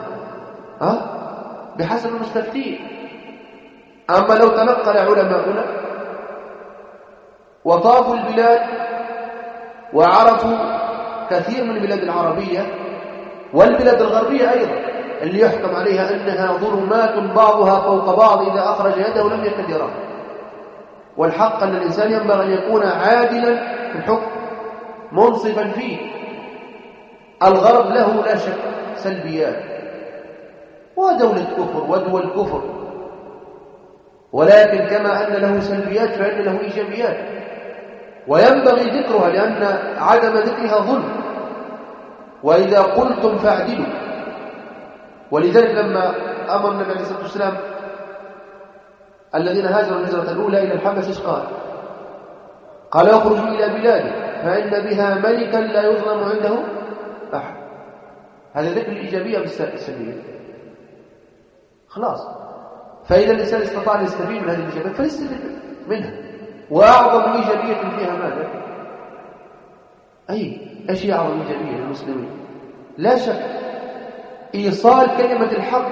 بحسب المستفتين. أما لو تنقل علماؤنا وطافوا البلاد وعرفوا كثير من البلاد العربية والبلاد الغربية أيضا اللي يحكم عليها أنها ظلمات بعضها فوق بعض، إذا أخرج يده لم يكد يراه. والحق أن الإنسان ينبغي أن يكون عادلا في الحكم منصفا فيه. الغرب له لا شك سلبيات ودولة كفر ودول كفر، ولكن كما أن له سلبيات فإن له إيجابيات، وينبغي ذكرها لأن عدم ذكرها ظلم. وإذا قلتم فاعدلوا. ولذلك لما أمر النبي عليه الصلاة والسلام الذين هاجروا الهجرة الأولى إلى الحبش إيش قال يخرجوا إلى بلاده فإن بها ملكا لا يظلم عنده أحد. هذا ذكر الإيجابية بالسلبية. خلاص. فإذا الإنسان استطاع أن يستفيد من هذه الإيجابيات فليستفيد منها. وأعظم إيجابية فيها ماذا؟ إيش هي أعظم إيجابية للمسلمين؟ لا شك إيصال كلمة الحق،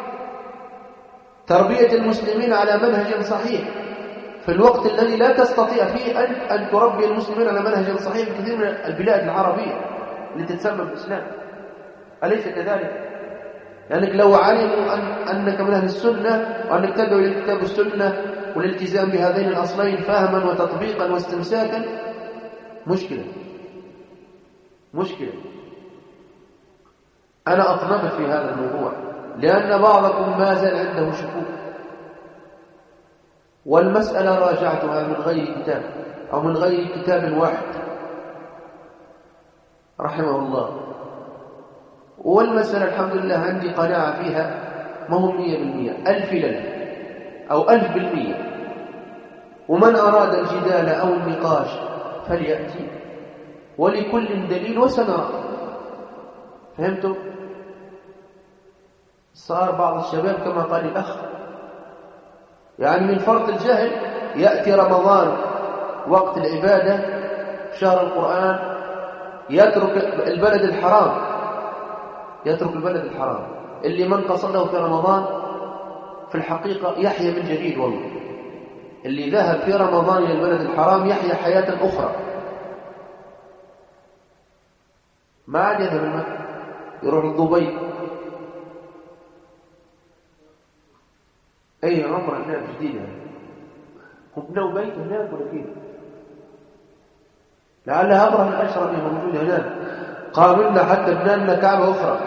تربية المسلمين على منهج صحيح في الوقت الذي لا تستطيع فيه أن تربي المسلمين على منهج صحيح في كثير من البلاد العربية التي تتسمى بالإسلام. أليس كذلك؟ لأنك لو علموا أنك من أهل السنة وأنك تدعو إلى الكتاب والسنة والالتزام بهذين الأصلين فهما وتطبيقا واستمساكا، مشكلة. أنا أطنبت في هذا الموضوع لأن بعضكم ما زال عنده شكوك، والمسألة راجعتها من غير كتاب أو من غير كتاب واحد رحمه الله. والمسألة الحمد لله عندي قناعة فيها ما هو 100%، 1000 أو 1000%. ومن أراد الجدال أو النقاش فليأتي، ولكل دليل وسنرى. فهمتم؟ صار بعض الشباب كما قال الأخ يعني من فرط الجهل يأتي رمضان وقت العبادة شهر القرآن يترك البلد الحرام اللي من قصده في رمضان في الحقيقة يحيا من جديد. والله اللي ذهب في رمضان إلى البلد الحرام يحيا حياة أخرى، ما عاد يذهب المكة، يروح لدبي. عمره هناك جديدة، هم بنوا بيت هناك ولا كيف؟ لعلها أمرها الأشرف موجودة هناك، قالوا لنا حتى بنى لنا كعبة أخرى.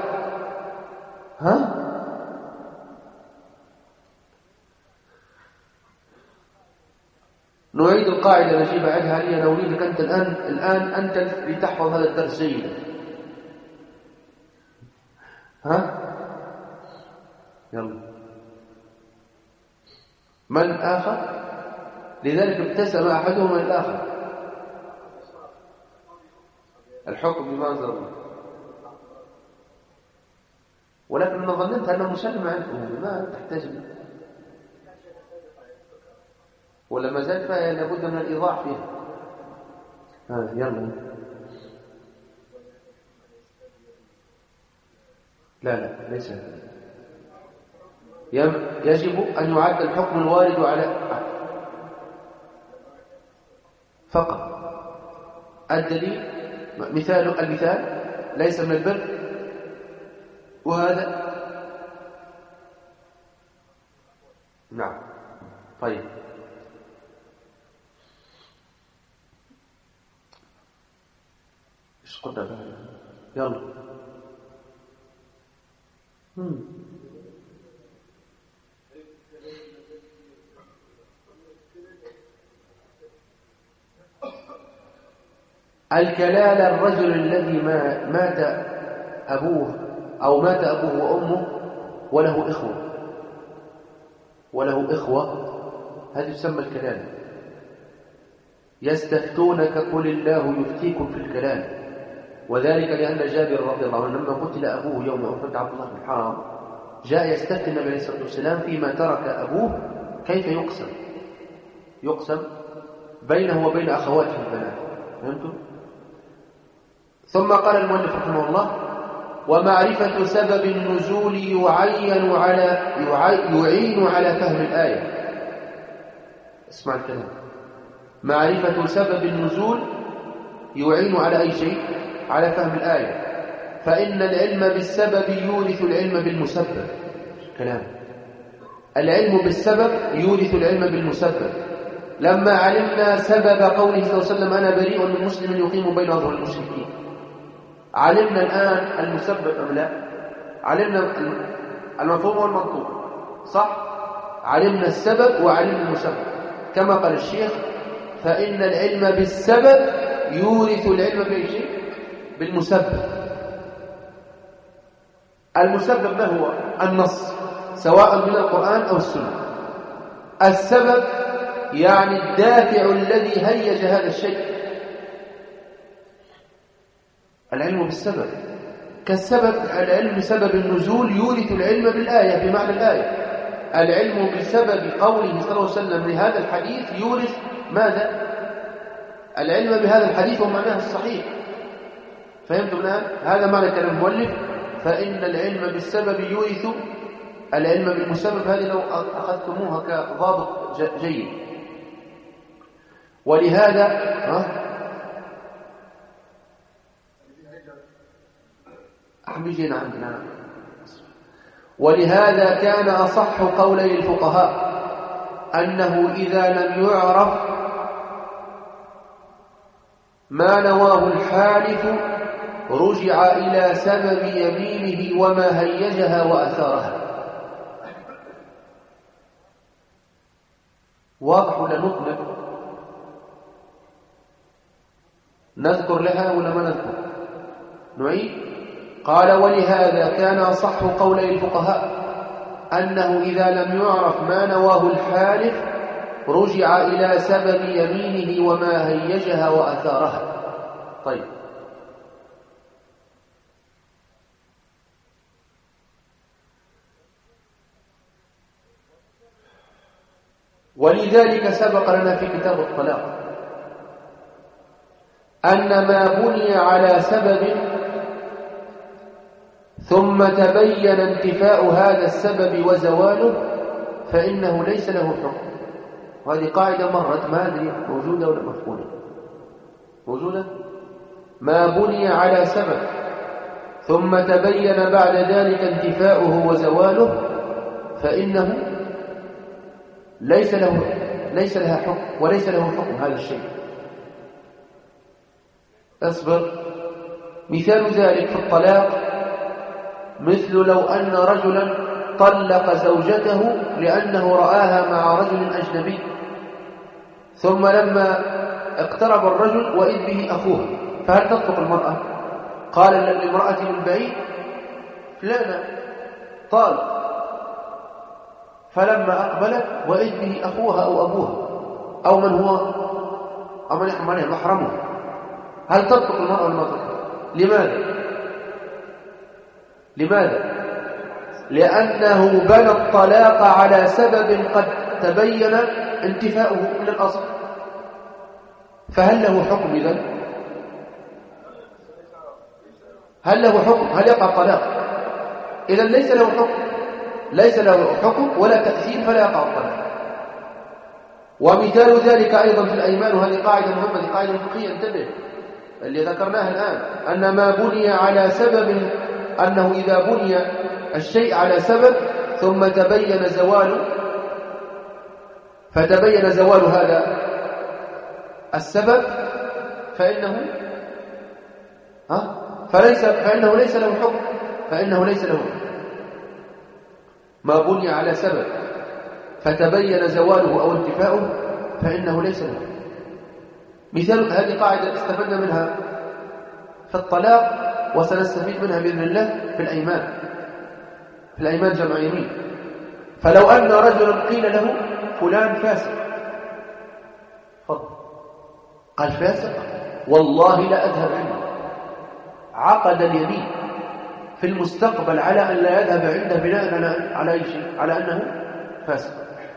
نعيد القاعدة نجيب عنها لي. أنا أريدك أنت الآن أنت لتحفظ هذا الدرس جيدا. يلا. من آخر؟ لذلك ابتسم أحدهما الآخر. الحكم بما أنزل الله. ولكن أنا ظننت أنه مسلم عنكم، ما تحتاج ولا ما زال فيها لابد من الإيضاح فيها. يلا. لا ليس يجب أن يعد الحكم الوارد على فقط. الدليل المثال ليس من البر وهذا نعم. طيب ايش قلنا بقى؟ يلا الكلالة الرجل الذي مات أبوه أو مات أبوه وأمه وله إخوة هذه تسمى الكلالة. يستفتونك قل الله يفتيكم في الكلالة، وذلك لأن جابر رضي الله عنه لما قتل أبوه يوم أحد عبد الله بن حرام جاء يستفتي النبي عليه الصلاة والسلام فيما ترك أبوه كيف يقسم بينه وبين أخواته البنات. فهمتم؟ ثم قال المؤلف رحمه الله: ومعرفة سبب النزول يعين يعين على فهم الآية. اسمع الكلام. معرفة سبب النزول يعين على أي شيء؟ على فهم الآية. فإن العلم بالسبب يورث العلم بالمسبب. كلام. العلم بالسبب يورث العلم بالمسبب. لما علمنا سبب قوله صلى الله عليه وسلم: أنا بريء من مسلم يقيم بين أظهر المشركين، علمنا الآن المسبب أم لا؟ علمنا المفهوم والمنطوق، صح؟ علمنا السبب وعلمنا المسبب، كما قال الشيخ: فإن العلم بالسبب يورث العلم بأي شيء؟ بالمسبب. المسبب ما هو؟ النص، سواء من القرآن أو السنة. السبب يعني الدافع الذي هيج هذا الشيء. العلم بالسبب كالسبب. العلم بسبب النزول يورث العلم بالآية بمعنى الآية. العلم بسبب قوله صلى الله عليه وسلم لهذا الحديث يورث ماذا؟ العلم بهذا الحديث ومعناه الصحيح. فهمتم الآن؟ هذا معنى كلام المؤلف: فإن العلم بالسبب يورث العلم بالمسبب. هذه لو أخذتموها كضابط جيد. ولهذا ولهذا كان أصح قولي الفقهاء أنه إذا لم يعرف ما نواه الحالف رجع إلى سبب يمينه وما هيجها وأثارها. واضح ولا نطلق؟ نذكر لها ولا ما نذكر؟ نعيد. قال: ولهذا كان أصح قولي الفقهاء أنه إذا لم يعرف ما نواه الحالف رجع إلى سبب يمينه وما هيجها وأثارها. طيب، ولذلك سبق لنا في كتاب الطلاق أن ما بني على سبب ثم تبين انتفاء هذا السبب وزواله فإنه ليس له حكم. وهذه قاعدة مرت، ما أدري موجودة ولا مفقودة. موجودة. ما بني على سبب ثم تبين بعد ذلك انتفاؤه وزواله فإنه ليس لها حكم وليس له حكم هذا الشيء. اصبر. مثال ذلك في الطلاق مثل لو أن رجلا طلق زوجته لأنه رآها مع رجل أجنبي، ثم لما اقترب الرجل وإذ به أخوها، فهل تطلق المرأة؟ قال للمرأة من بعيد: فلانة طالق. فلما أقبلت وإذ به أخوها أو أبوها أو من هو أو من يحرم عليها محرمه، هل تطلق المرأة ولا ما تطلق؟ لماذا؟ لأنه بنى الطلاق على سبب قد تبين انتفاؤه من الأصل. فهل له حكم إذن؟ هل له حكم؟ هل يقع طلاق؟ إذا ليس له حكم ولا تأثير فلا يقع الطلاق. ومثال ذلك أيضا في الأيمان، وهذه قاعدة مهمة، قاعدة فقهية انتبه اللي ذكرناها الآن، أن ما بني على سبب، أنه إذا بني الشيء على سبب ثم تبين زوال هذا السبب فإنه ليس له حكم، ما بني على سبب فتبين زواله أو انتفاؤه فإنه ليس له. مثال هذه قاعدة استفدنا منها في الطلاق، وسنستفيد منها بإذن الله في الأيمان جمع يمين. فلو أن رجلا قيل له فلان فاسق، قال فاسق والله لا أذهب عنده، عقد اليمين في المستقبل على أن لا يذهب عنده بناء على أي شيء، على أنه فاسق،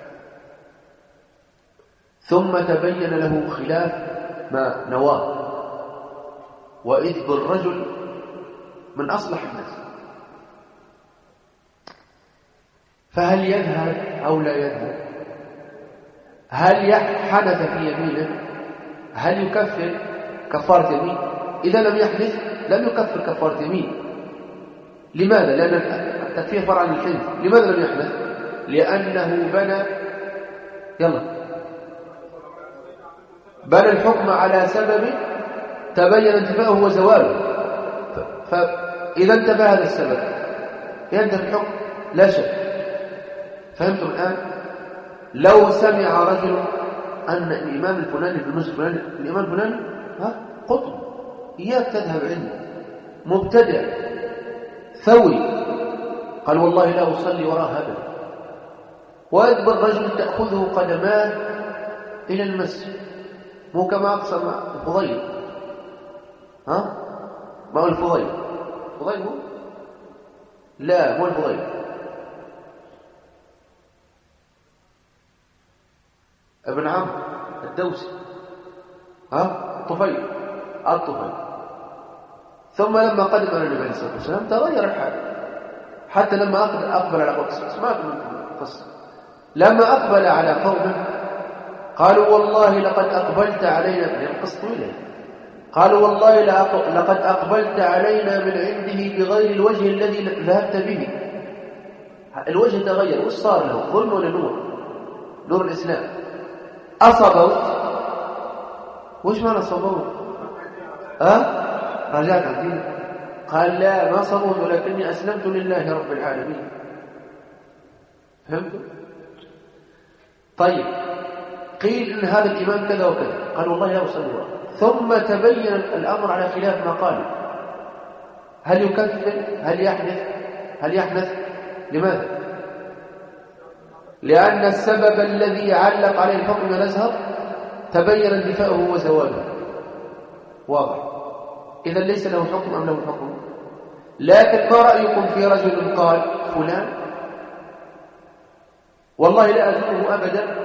ثم تبين له خلاف ما نواه، وإذ بالرجل من أصلح الناس، فهل يذهب أو لا يذهب؟ هل حدث في يمينه؟ هل يكفر كفارة يمين؟ إذا لم يحدث لم يكفر كفارة يمين. لماذا؟ لأن التكفير فرع عن الحنث. لماذا لم يحدث؟ لأنه بنى الحكم على سبب تبين انتفاؤه وزواله، فإذا انتفى هذا السبب ينتفي الحكم لا شك. فهمتم الآن؟ لو سمع رجل أن الإمام الفلاني بالمسجد الفلاني، الإمام الفلاني قطب إياك تذهب عنده، مبتدع ثوري، قال والله لا أصلي وراء هذا، ويكبر رجل تأخذه قدماه إلى المسجد، مو كما أقسم الفضيل. ما هو الفضيل هو؟ لا مو الفضيل، ابن عمرو الدوسي، الطفيل. ثم لما قدم على النبي عليه الصلاة والسلام تغير الحال، حتى لما أقبل على قومه، سمعت من القصة، لما أقبل على قومه قالوا والله لقد أقبلت علينا، القصة طويلة، قالوا والله لقد أقبلت علينا من عنده بغير الوجه الذي ذهبت به. الوجه تغير، وش صار له؟ ظلم ولا نور الإسلام؟ أصبوت. وش معنى صبوت؟ رجعت عن دينك؟ قال لا ما صبوت، ولكني أسلمت لله رب العالمين. فهمتوا؟ طيب، قيل إن هذا الإمام كذا وكذا، قال والله لا أصلي وراه، ثم تبين الأمر على خلاف ما قال. هل يكفر؟ هل يحدث؟ لماذا؟ لأن السبب الذي علق عليه الحكم الأزهر تبين انتفاؤه وزواله، واضح. إذا ليس له حكم أم له حكم؟ لكن ما رأيكم في رجل قال فلان والله لا أزوره أبدا،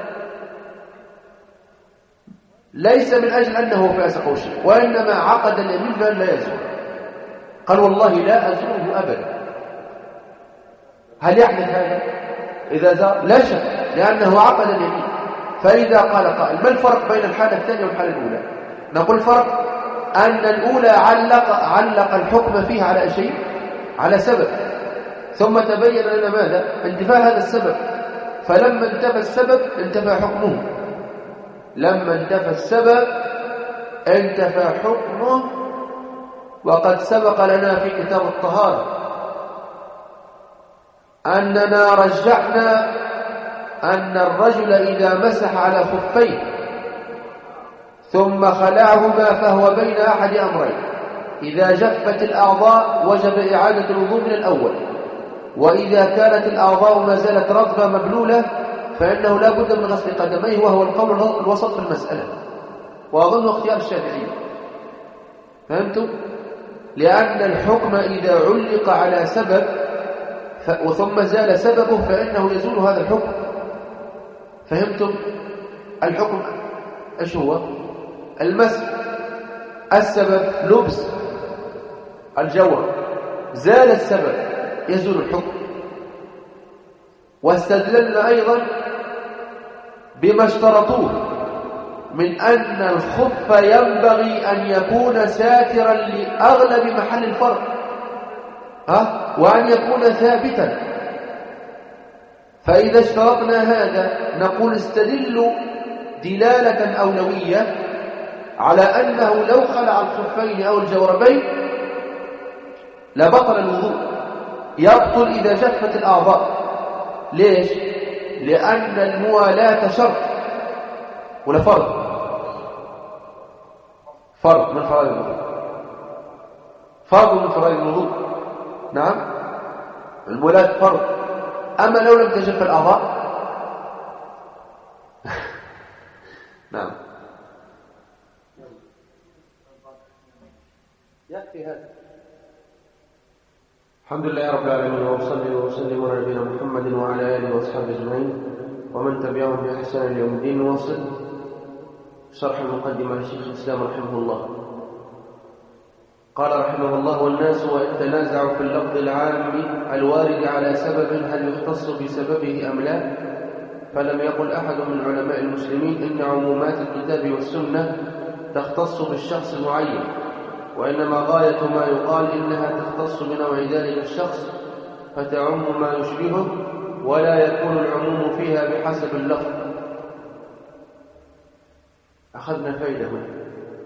ليس من أجل أنه فاسق أو شيء، وإنما عقد اليمين بأن لا يزور، قال والله لا أزوره أبدا. هل يحدث هذا إذا زار؟ لا شك، لأنه عقد اليمين. فإذا قال قائل ما الفرق بين الحالة الثانية والحالة الأولى؟ نقول الفرق أن الأولى علق الحكم فيها على شيء، على سبب، ثم تبين لنا ماذا؟ انتفاء هذا السبب، فلما انتفى السبب انتفى حكمه، لما انتفى السبب انتفى حكمه. وقد سبق لنا في كتاب الطهارة أننا رجحنا أن الرجل إذا مسح على خفيه ثم خلعهما فهو بين أحد أمرين: إذا جفت الأعضاء وجب إعادة الوضوء من الأول، وإذا كانت الأعضاء ما زالت رطبة مبلولة فإنه لا بد من غسل قدميه، وهو القول الوسط في المسألة، وأظن اختيار الشافعي. فهمتم؟ لأن الحكم إذا علق على سبب وثم زال سببه فإنه يزول هذا الحكم. فهمتم؟ الحكم ايش هو؟ المسح، السبب لبس الجوهر، زال السبب يزول الحكم. واستدللنا أيضا بما اشترطوه من أن الخف ينبغي أن يكون ساترا لأغلب محل الفرق وأن يكون ثابتا. فإذا اشترطنا هذا نقول استدلوا دلالة أولوية على أنه لو خلع الخفين أو الجوربين لبطل الوضوء، يبطل إذا جفت الأعضاء. ليش؟ لأن الموالاة شرط ولا فرض؟ فرض من فرائض الوضوء، فرض من فرائض الوضوء. نعم، الموالاة فرض. أما لو لم تجف الأعضاء نعم يكفي هذا. الحمد لله رب العالمين، وصلي وسلم على نبينا محمد وعلى آله وأصحابه أجمعين ومن تبعهم بإحسان إلى يوم الدين. نواصل شرح المقدمة لشيخ الإسلام رحمه الله. قال رحمه الله: والناس وإن تنازعوا في اللفظ العام الوارد على سبب هل يختص بسببه أم لا، فلم يقل أحد من علماء المسلمين إن عمومات الكتاب والسنة تختص بالشخص المعين، وإنما غاية ما يقال إنها تختص بنوع ذلك الشخص فتعم ما يشبهه، ولا يكون العموم فيها بحسب اللفظ. أخذنا فائدة هنا.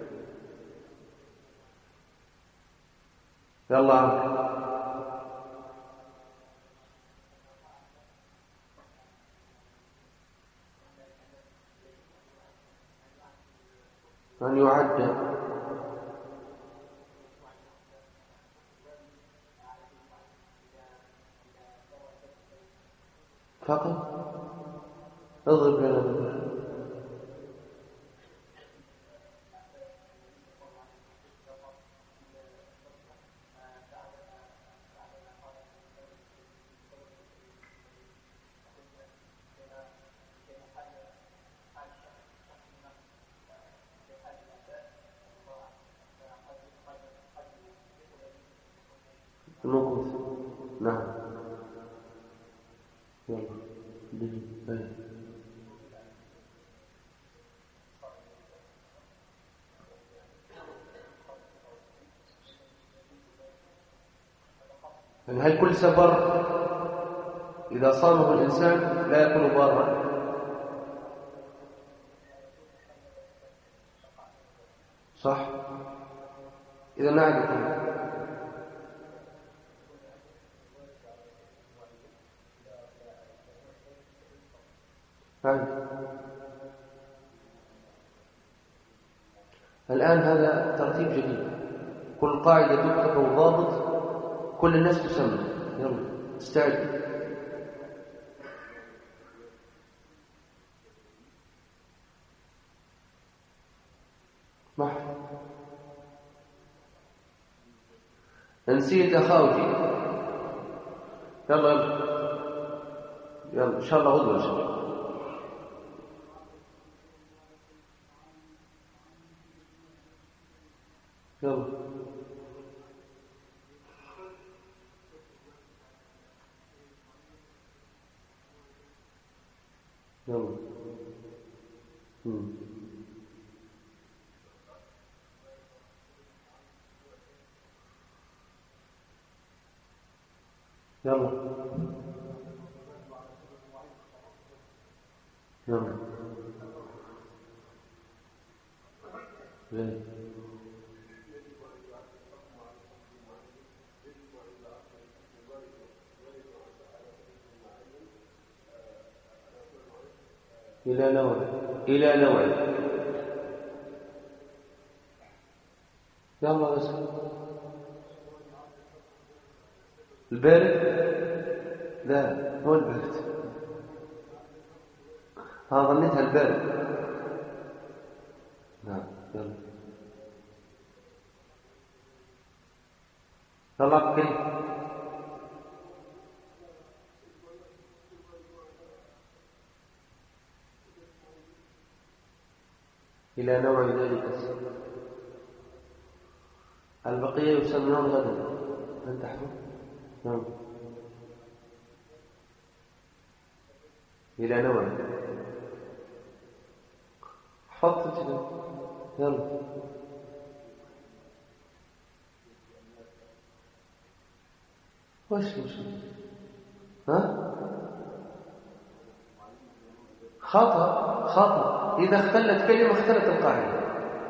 يلا عنك. أن يعد فقط. اضرب لنا مثلا. نقص. نعم يلا يعني هل كل سفر إذا صامه الإنسان لا يكون ضارا؟ صح. إذا ما عندك الآن هذا ترتيب جديد، كل قاعدة تكتب وضابط كل الناس تسمى. يلا استعد. محفظ. نسيت أخاوتي. يلا يلا إن شاء الله غدوة إن شاء الله. يلا يلا يلا يلا إلى نوع يلا بس. البارد لا هو البارد. ظنيتها البارد. نعم يلا يلا بكل إلى نوع ذلك السبب. البقية يسمون غدا. أنت حفظ؟ نعم إلى نوع. حفظت كده؟ يلا. وش ها؟ خطأ. إذا اختلت كلمة اختلت القاعدة.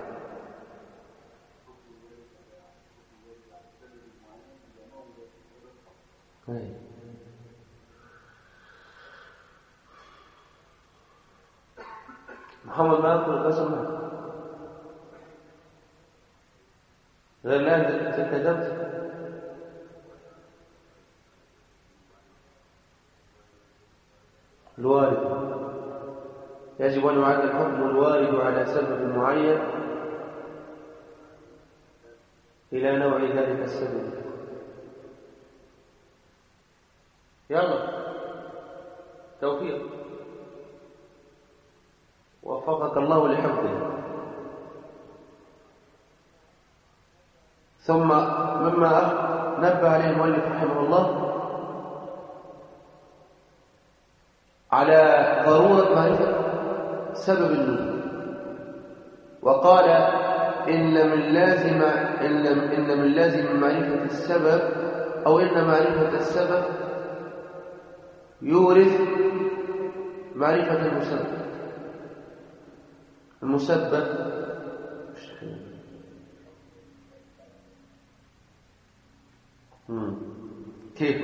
محمد ما يقول القسم معك غير الآن كتبت الوارد. يجب أن يعد الحكم الوارد على سبب معين إلى نوع ذلك السبب. يلا توفيق، وفقك الله لحفظه. ثم مما نبه عليه المؤلف رحمه الله على ضرورة معرفة سبب النزول، وقال إن من لازم معرفة السبب، أو إن معرفة السبب يورث معرفة المسبب كيف؟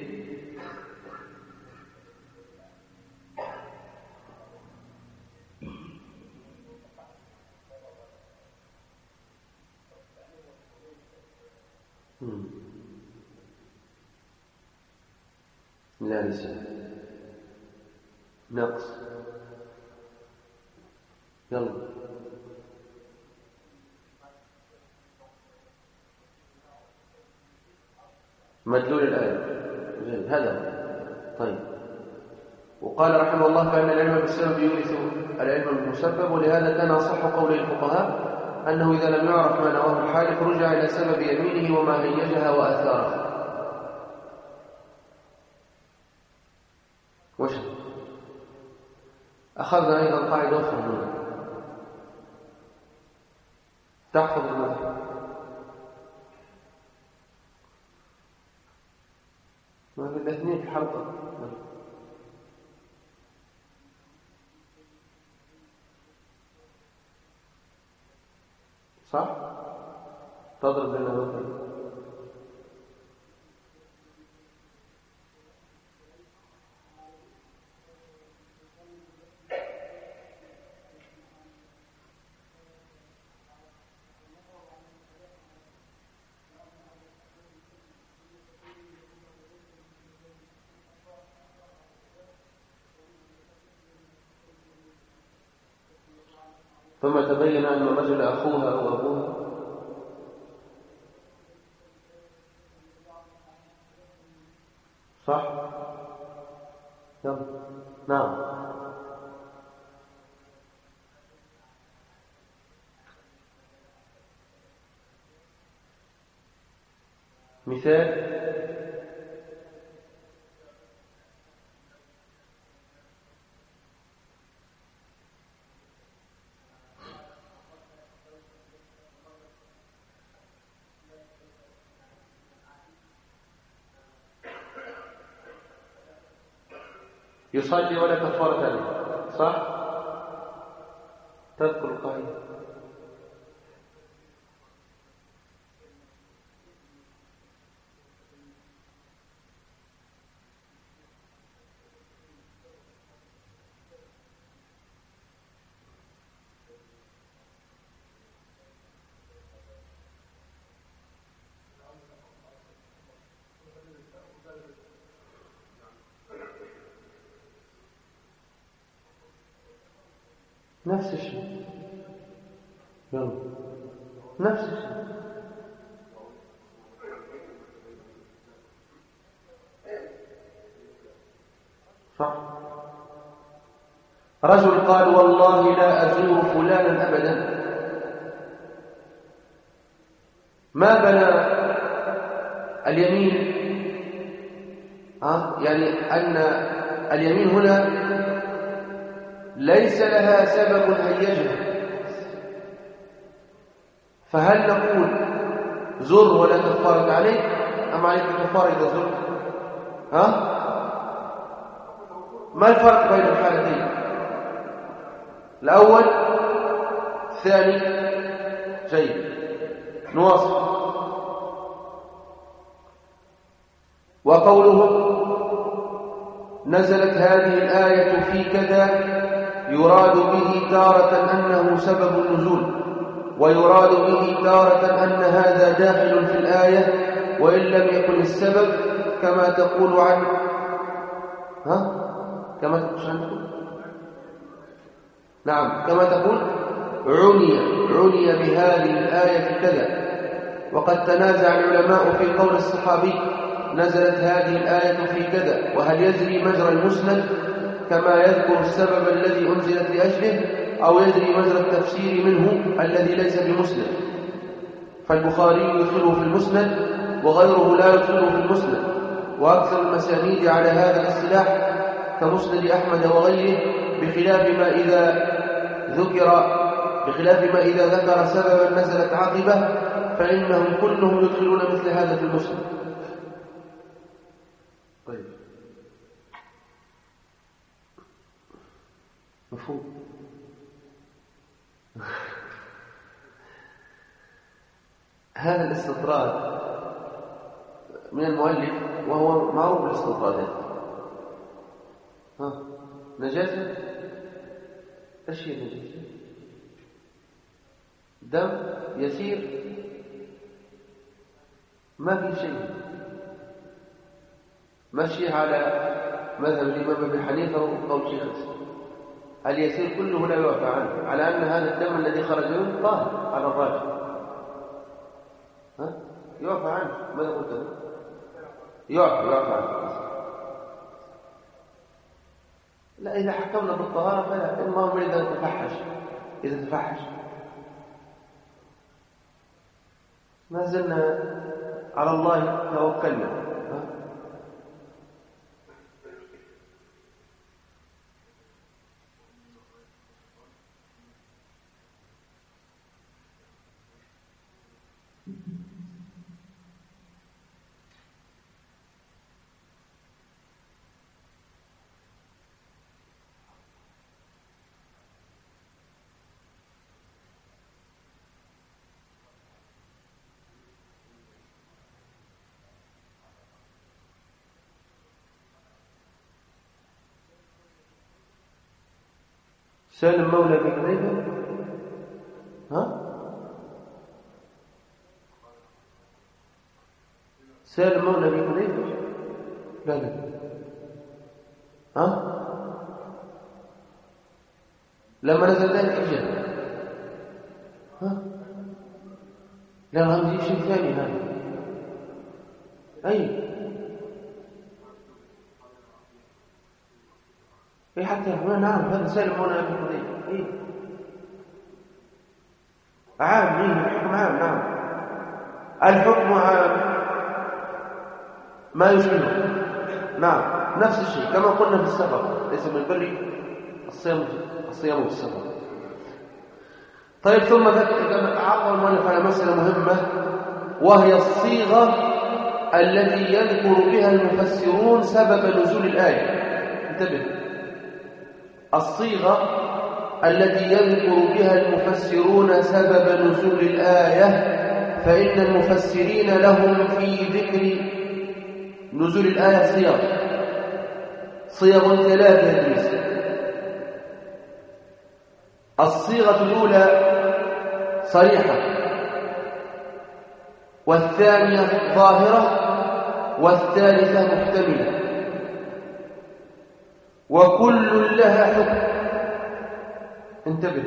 لا لسان نقص. يلا مدلول الآية. هذا طيب. وقال رحمه الله فإن العلم بالسبب يورث العلم بالمسبب، ولهذا كان أصح قول الفقهاء أنه إذا لم يعرف ما نواه الحالف رجع إلى سبب يمينه وما هيجها وأثارها. وش أخذنا أيضا قاعدة أخرى هنا تحفظ المذهب. ما في الاثنين في حلقة صح؟ تضرب لنا مثلا ثم تبين أن الرجل أخوها أو أبوها. صح؟ نعم. مثال يصلي ولا كفارة عليه. صح؟ تذكر القاعدة. نفس الشيء. يلا نفس الشيء. صح. رجل قال والله لا أزور فلانا أبدا، ما بنى اليمين يعني أن اليمين هنا ليس لها سبب هيجها، فهل نقول زر ولا كفارة عليك أم عليك كفارة إذا زرت؟ ما الفرق بين الحالتين؟ الأول الثاني جيد. نواصل. وقوله نزلت هذه الآية في كذا يراد به تارة أنه سبب النزول، ويراد به تارة أن هذا داخل في الآية وإن لم يكن السبب، كما تقول عن كما تقول عني بهذه الآية كذا. وقد تنازع العلماء في قول الصحابي نزلت هذه الآية في كذا، وهل يجري مجرى المسند كما يذكر السبب الذي أنزلت لأجله، أو يجري مجرى التفسير منه الذي ليس بمسند. فالبخاري يدخله في المسند وغيره لا يدخله في المسند، وأكثر المسانيد على هذا الاصطلاح كمسند أحمد وغيره، بخلاف ما إذا ذكر سببا نزلت عقبه فإنهم كلهم يدخلون مثل هذا في المسند. طيب مفهوم. هذا الاستطراد من المؤلف، وهو معروف بالاستطرادات. نجاسة؟ ايش هي النجاسة؟ دم يسير ما في شيء، مشي على مذهب الإمام أبي حنيفة أو شيخ الإسلام، اليسير كله لا يعفى عنه، على أن هذا الدم الذي خرج منه طاهر على الراجح. يعفى عنه. ماذا قلت؟ يعفى عنه. لا، إذا حكمنا بالطهارة فلا، المهم إذا تفحش ما زلنا على الله توكلنا. سالم مولى أبي حذيفة. سالم مولى أبي حذيفة. لا لما نزل ذلك الجنة. لا، هذا شيء ثاني. هذا أي حتى نعم، هذا سالم مولى أبي حذيفة. عام. الحكم عام. نعم، الحكم عام ما يشبهه. نعم، نفس الشيء كما قلنا في السفر، ليس من البر الصيام في السفر. طيب، ثم عقب المؤلف على مسألة مهمة، وهي الصيغة التي يذكر بها المفسرون سبب نزول الآية. انتبه، الصيغة التي يذكر بها المفسرون سبب نزول الآية، فإن المفسرين لهم في ذكر نزول الآية صيغ 3. الصيغة الأولى صريحة، والثانية ظاهرة، والثالثة محتملة، وكل لها حكم. انتبه،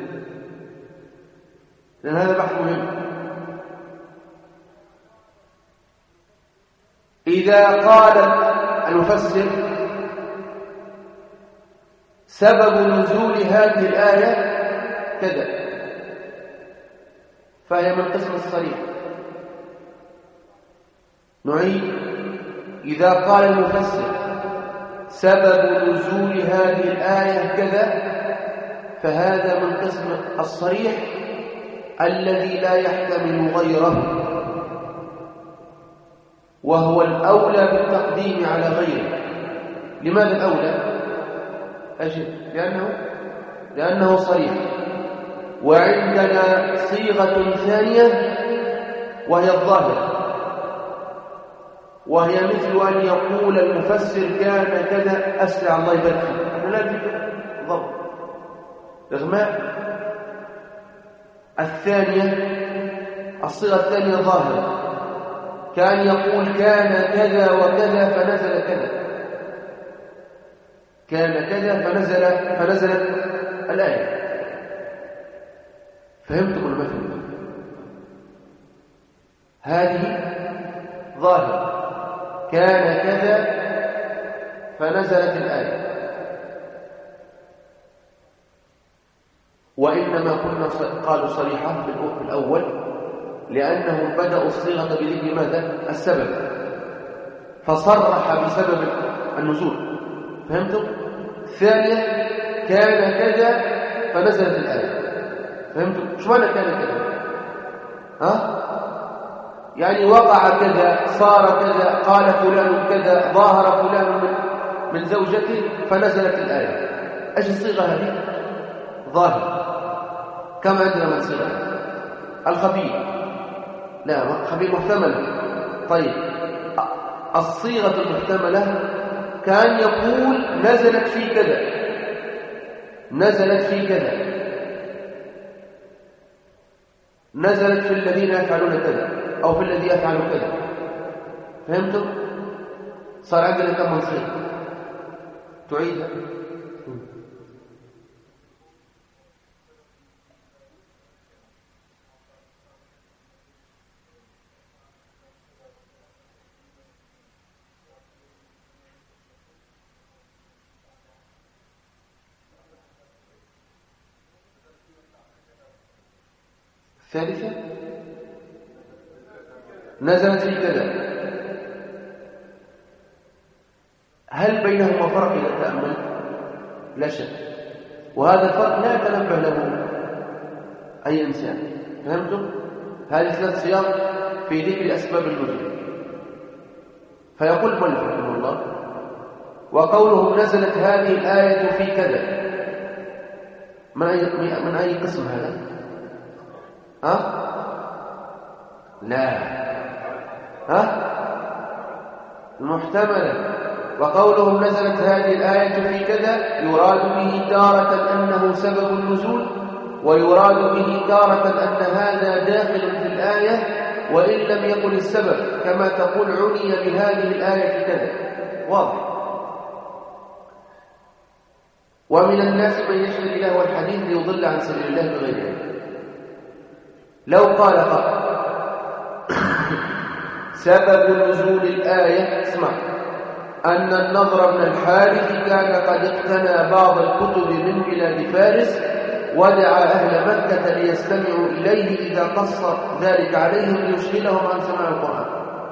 لأن هذا بحث مهم. إذا قال المفسر سبب نزول هذه الآية كذا، فهي من قسم الصريح. نعيد، إذا قال المفسر سبب نزول هذه الآية كذا، فهذا من قسم الصريح الذي لا يحتمل غيره، وهو الأولى بالتقديم على غيره. لماذا الأولى؟ أجل لأنه صريح. وعندنا صيغة ثانية وهي الظاهرة، وهي مثل أن يقول المفسر كان كذا أسرع الله يبارك فيك، لا نجد ضبط إغماء. الثانية الصيغة الثانية ظاهرة، كان يقول كان كذا وكذا فنزل كذا، كان كذا فنزلت الآية. فهمتم المثل؟ هذه ظاهرة، كان كذا فنزلت الآية. وإنما كنا قالوا صريحة في الأول لأنهم بدأوا الصيغة بذكر ماذا؟ السبب، فصرح بسبب النزول. فهمتم؟ الثانية كان كذا فنزلت الآية. فهمتم؟ شو معنى كان كذا؟ يعني وقع كذا، صار كذا، قال فلان كذا، ظاهر فلان من زوجته فنزلت الآية. ايش الصيغة هذه؟ ظاهر. كم عندنا من صيغة؟ الخفي، لا خفي محتملة. طيب الصيغة المحتملة كان يقول نزلت في كذا، نزلت في كذا، نزلت في الذين يفعلون كذا، أو في الذي يفعل كذا. فهمتم؟ صار عندنا كم صيغة؟ تعيدها. الثالثة نزلت في كذا. هل بينهما فرق إذا تأمل؟ لا شك، وهذا الفرق لا يتنبه له أي إنسان. فهمتم؟ هذه ثلاث صيغ في ذكر أسباب النزول. فيقول مؤلف رحمه الله: وقولهم نزلت هذه الآية في كذا، من أي قسم هذا؟ لا المحتملة. وقولهم نزلت هذه الآية في كذا يراد به تارة أنه سبب النزول، ويراد به تارة أن هذا داخل في الآية وإن لم يكن السبب، كما تقول عني بهذه الآية كذا. واضح. ومن الناس من يشتري له الحديث ليضل عن سبيل الله بغير علم. لو قال سبب نزول الآية، اسمع، أن النضر بن الحارث كان قد اقتنى بعض الكتب من بلاد فارس، ودعا أهل مكة ليستمعوا إليه إذا قص ذلك عليهم ليشغلهم عن سماع القرآن.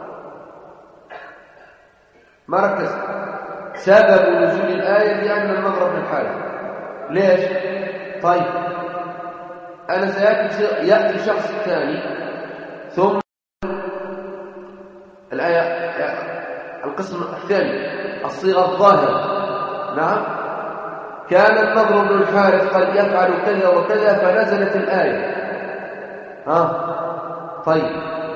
ما ركز. سبب نزول الآية لأن النضر بن الحارث. ليش؟ طيب أنا يأتي شخص ثاني ثم الآية القسم الثاني الصيغة الظاهرة. نعم، كان النضر بن الحارث قد يفعل كذا وكذا فنزلت الآية. طيب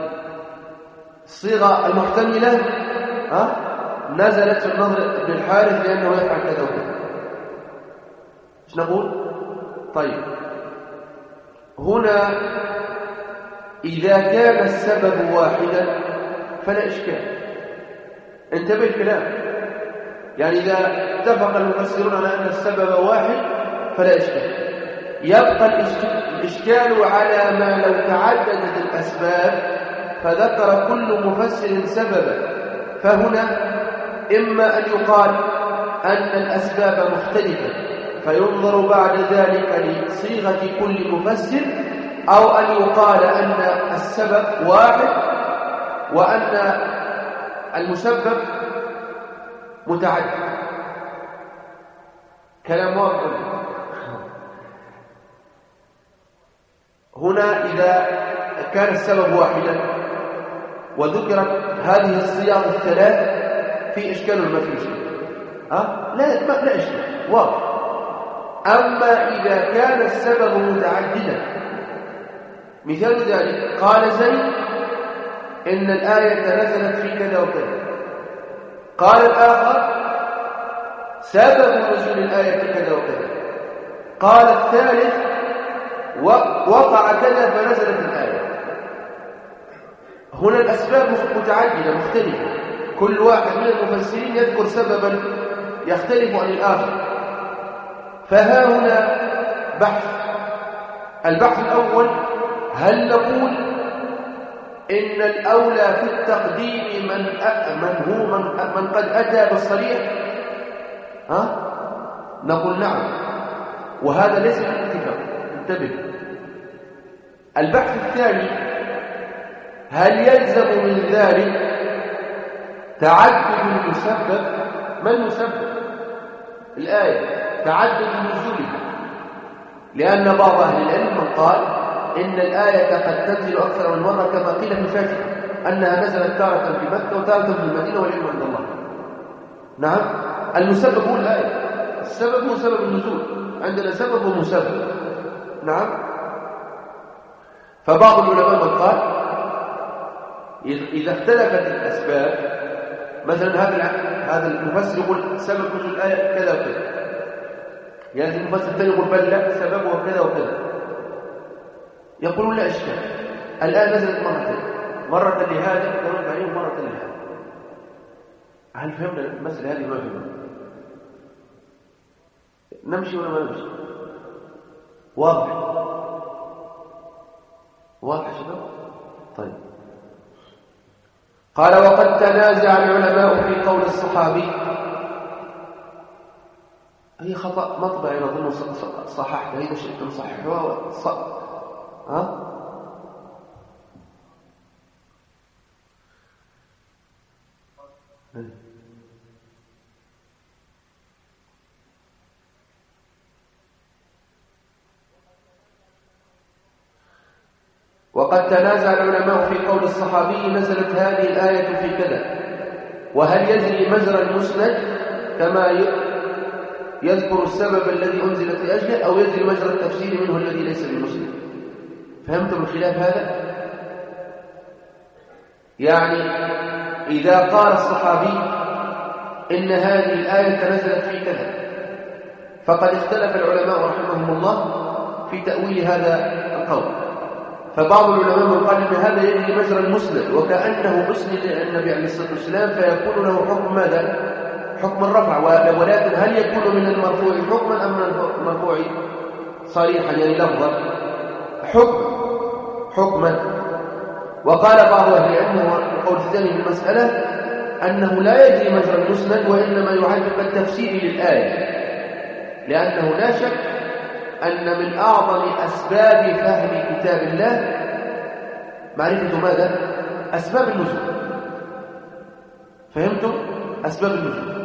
الصيغة المحتملة نزلت في النضر بن الحارث لأنه يفعل كذا وكذا. ايش نقول؟ طيب هنا إذا كان السبب واحدا فلا إشكال. انتبه الكلام، يعني إذا اتفق المفسرون على أن السبب واحد فلا إشكال. يبقى الإشكال على ما لو تعددت الأسباب فذكر كل مفسر سببا، فهنا إما أن يقال أن الأسباب مختلفة فينظر بعد ذلك لصيغة كل مفسر، أو أن يقال أن السبب واحد وأن المسبب متعدد. كلام واضح. هنا إذا كان السبب واحدا وذكرت هذه الصيغ الثلاث في إشكال ما في إشكال لا إشكال واضح. أما إذا كان السبب متعددا، مثال ذلك قال زيد إن الآية نزلت في كذا وكذا، قال الآخر سبب نزول الآية كذا وكذا، قال الثالث وقع كذا فنزلت الآية. هنا الأسباب متعددة مختلفة، كل واحد من المفسرين يذكر سببا يختلف عن الآخر. فها هنا بحث. البحث الأول: هل نقول إن الأولى في التقديم من قد أتى بالصريح؟ نقول نعم، وهذا ليس بالاتفاق. انتبه. البحث الثاني: هل يلزم من ذلك تعدد المسبب؟ ما المسبب؟ الآية تعدد نزولها، لأن بعض أهل العلم من قال إن الآية قد تنزل أكثر من مرة، كما قيل في الفاتحة أنها نزلت تارة في مكة وتارة في المدينة والعلم عند الله. نعم، المسبب هو الآية، السبب هو سبب النزول، عندنا سبب ومسبب. نعم. فبعض العلماء من قال إذا اختلفت الأسباب، مثلا هذا المفسر يقول سبب نزول الآية كذا وكذا، يعني المفسر الثاني يقول بل لا سببها كذا وكذا، يقولون لا إشكال، الآية نزلت مرة لهذا ورد عليه مرة لهذا. هل فهمنا المسألة هذه ما فهمنا؟ نمشي ولا ما نمشي؟ واضح شباب؟ طيب. قال: وقد تنازع العلماء في قول الصحابي. هي خطأ مطبعي نظن صححت، إذا شئتم صححوها وقد تنازع العلماء في قول الصحابي نزلت هذه الآية في كذا، وهل يجري مجرى المسند كما يذكر السبب الذي أنزلت لأجله، أو يجري مجرى التفسير منه الذي ليس بمسند؟ فهمتم الخلاف هذا؟ يعني إذا قال الصحابي إن هذه الآية نزلت في كذا، فقد اختلف العلماء رحمهم الله في تأويل هذا القول. فبعض العلماء من قال إن هذا يجري مجرى المسند، وكأنه مسند النبي عليه الصلاة والسلام، فيكون له حكم ماذا؟ حكم الرفع. ولكن هل يكون من المرفوع حكما أم من المرفوع صريحا يعني لفظا؟ حكما. وقال بعض أهل العلم والقول الثاني في المسألة أنه لا يجري مجرى المسند، وإنما يعد التفسير للآية، لأنه لا شك أن من أعظم أسباب فهم كتاب الله معرفة ماذا؟ أسباب النزول. فهمتم؟ أسباب النزول.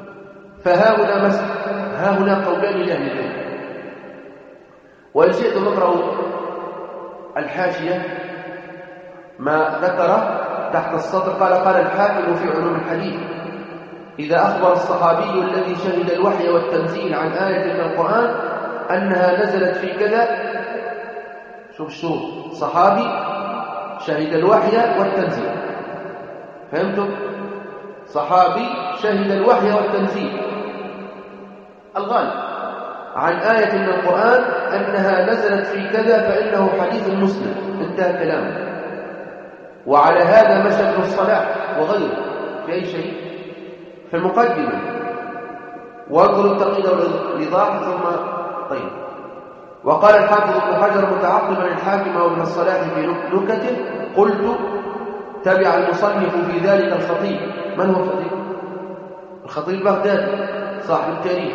ها هنا قولان لأهل العلم. وإن شئتم نقرأ الحاشية ما ذكر تحت السطر. قال الحاكم في علوم الحديث: إذا أخبر الصحابي الذي شهد الوحي والتنزيل عن آية من القرآن أنها نزلت في كذا، شوف الشروط: صحابي شهد الوحي والتنزيل. فهمتم؟ صحابي شهد الوحي والتنزيل الغالب عن آية من القرآن أنها نزلت في كذا، فإنه حديث مسلم. انتهى كلامه. وعلى هذا مشى ابن الصلاح وغيره في أي شيء في المقدمة، وانظروا التقييد والإيضاح ثم. طيب. وقال الحافظ ابن حجر متعقبا الحاكم وابن الصلاح في نكته: قلت تبع المصنف في ذلك الخطيب. من هو الخطيب؟ الخطيب بغدادي صاحب التاريخ.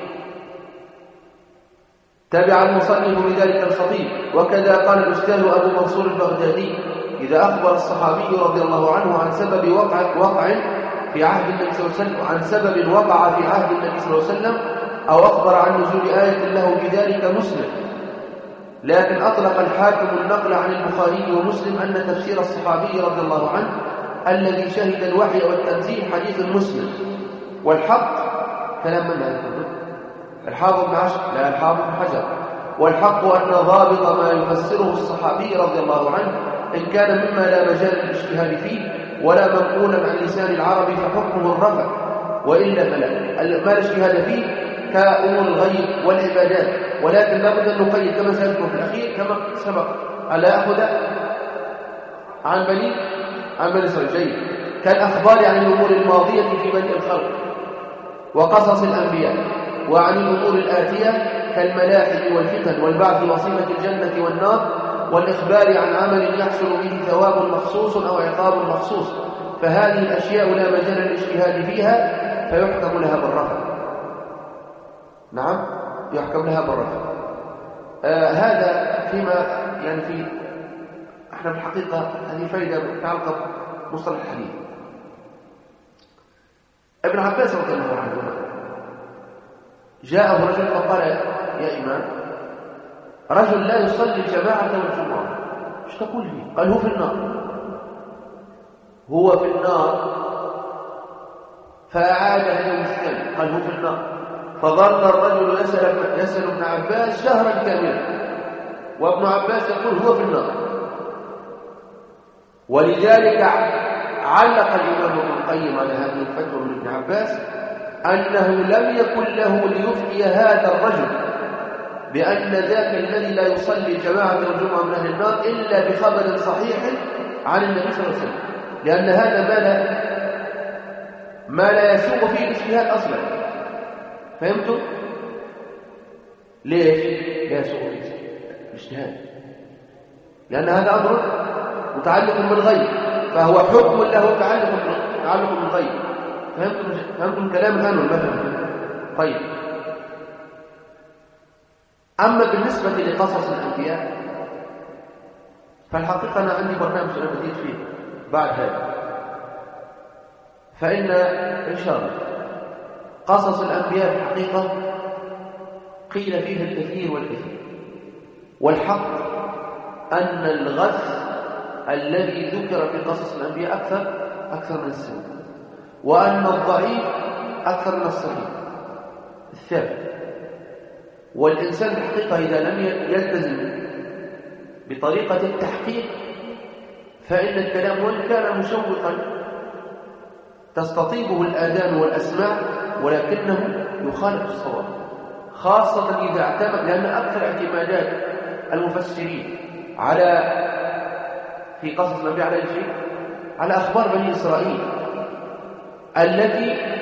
تبع المصنف في ذلك الخطيب. وكذا قال الأستاذ أبو منصور البغدادي: إذا أخبر الصحابي رضي الله عنه عن سبب وقع في عهد النبي صلى الله عليه وسلم، عن سبب وقع في عهد النبي صلى الله عليه وسلم، أو أخبر عن نزول آية له بذلك مسلم، لكن أطلق الحاكم النقل عن البخاري ومسلم أن تفسير الصحابي رضي الله عنه الذي شهد الوحي والتنزيل حديث مسلم. والحق كلام من هذا الحافظ بن عشر لا الحافظ بن حجر. والحق أن ضابط ما يفسره الصحابي رضي الله عنه إن كان مما لا مجال للاجتهاد فيه ولا منقولا عن لسان العرب فحكمه الرفع، وإلا فلا. ما الاجتهاد فيه كأمور الغيب والعبادات، ولكن لابد أن نقيد كما سألتم في الأخير كما سبق ألا أخذ عن بني إسرائيل جيد كالأخبار عن الأمور الماضية في بدء الخلق وقصص الأنبياء، وعن الأمور الآتية كالملاحم والفتن والبعث وصفة الجنة والنار، والإخبار عن عمل يحصل به ثواب مخصوص أو عقاب مخصوص، فهذه الأشياء لا مجال للاجتهاد فيها فيحكم لها بالرفع. نعم يحكم لها بالرفع. هذا فيما يعني في احنا في الحقيقة هذه فائدة متعلقة بمصطلح الحديث. ابن عباس رضي الله عنه جاءه رجل فقال يا إمام رجل لا يصلي الجماعة والجمعة ايش تقول فيه؟ قال هو في النار. هو في النار. فأعاد اليوم الثاني قال هو في النار. فظل الرجل يسأل ابن عباس شهرا كاملا وابن عباس يقول هو في النار. ولذلك علق الإمام ابن القيم على هذه الفتوى من ابن عباس أنه لم يكن له ليفتي هذا الرجل بأن ذاك الذي لا يصلي الجماعة والجمعة من أهل النار إلا بخبر صحيح عن النبي صلى الله عليه وسلم، لأن هذا ما لا يسوق فيه الاجتهاد أصلا. فهمتم؟ ليش؟ لا يسوق فيه الاجتهاد لأن هذا أمر متعلق بالغيب، فهو حكم له تعلق بالغيب. فهمتم الكلام الآن والمثل؟ طيب. أما بالنسبة لقصص الأنبياء فالحقيقة أنا عندي برنامج أنا بديت فيه بعد هذا، فإن إن شاء الله قصص الأنبياء في الحقيقة قيل فيها الكثير والكثير، والحق أن الغث الذي ذكر في قصص الأنبياء أكثر من السنة، وأن الضعيف أكثر من الصحيح الثابت. والإنسان الحقيقة إذا لم يلتزم بطريقة التحقيق فإن الكلام وإن كان مشوقا تستطيبه الآذان والأسماع ولكنه يخالف الصواب، خاصة إذا اعتمد، لأن أكثر اعتمادات المفسرين في قصص الأنبياء على شيء على أخبار بني إسرائيل التي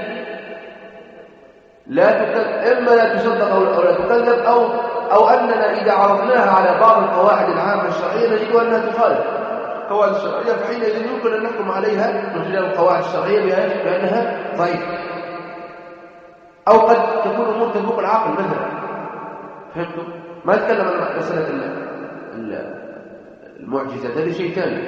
إما لا تصدق أو لا تكذب أو أننا إذا عرضناها على بعض القواعد العامة الشرعية نجد أنها تخالف القواعد الشرعية، فحينئذ يمكن أن نحكم عليها من خلال القواعد الشرعية بأنها ضعيفة، أو قد تكون أمور تفوق العقل مثلا. فهمتم؟ ما أتكلم عن مسألة المعجزات، هذا شيء ثاني.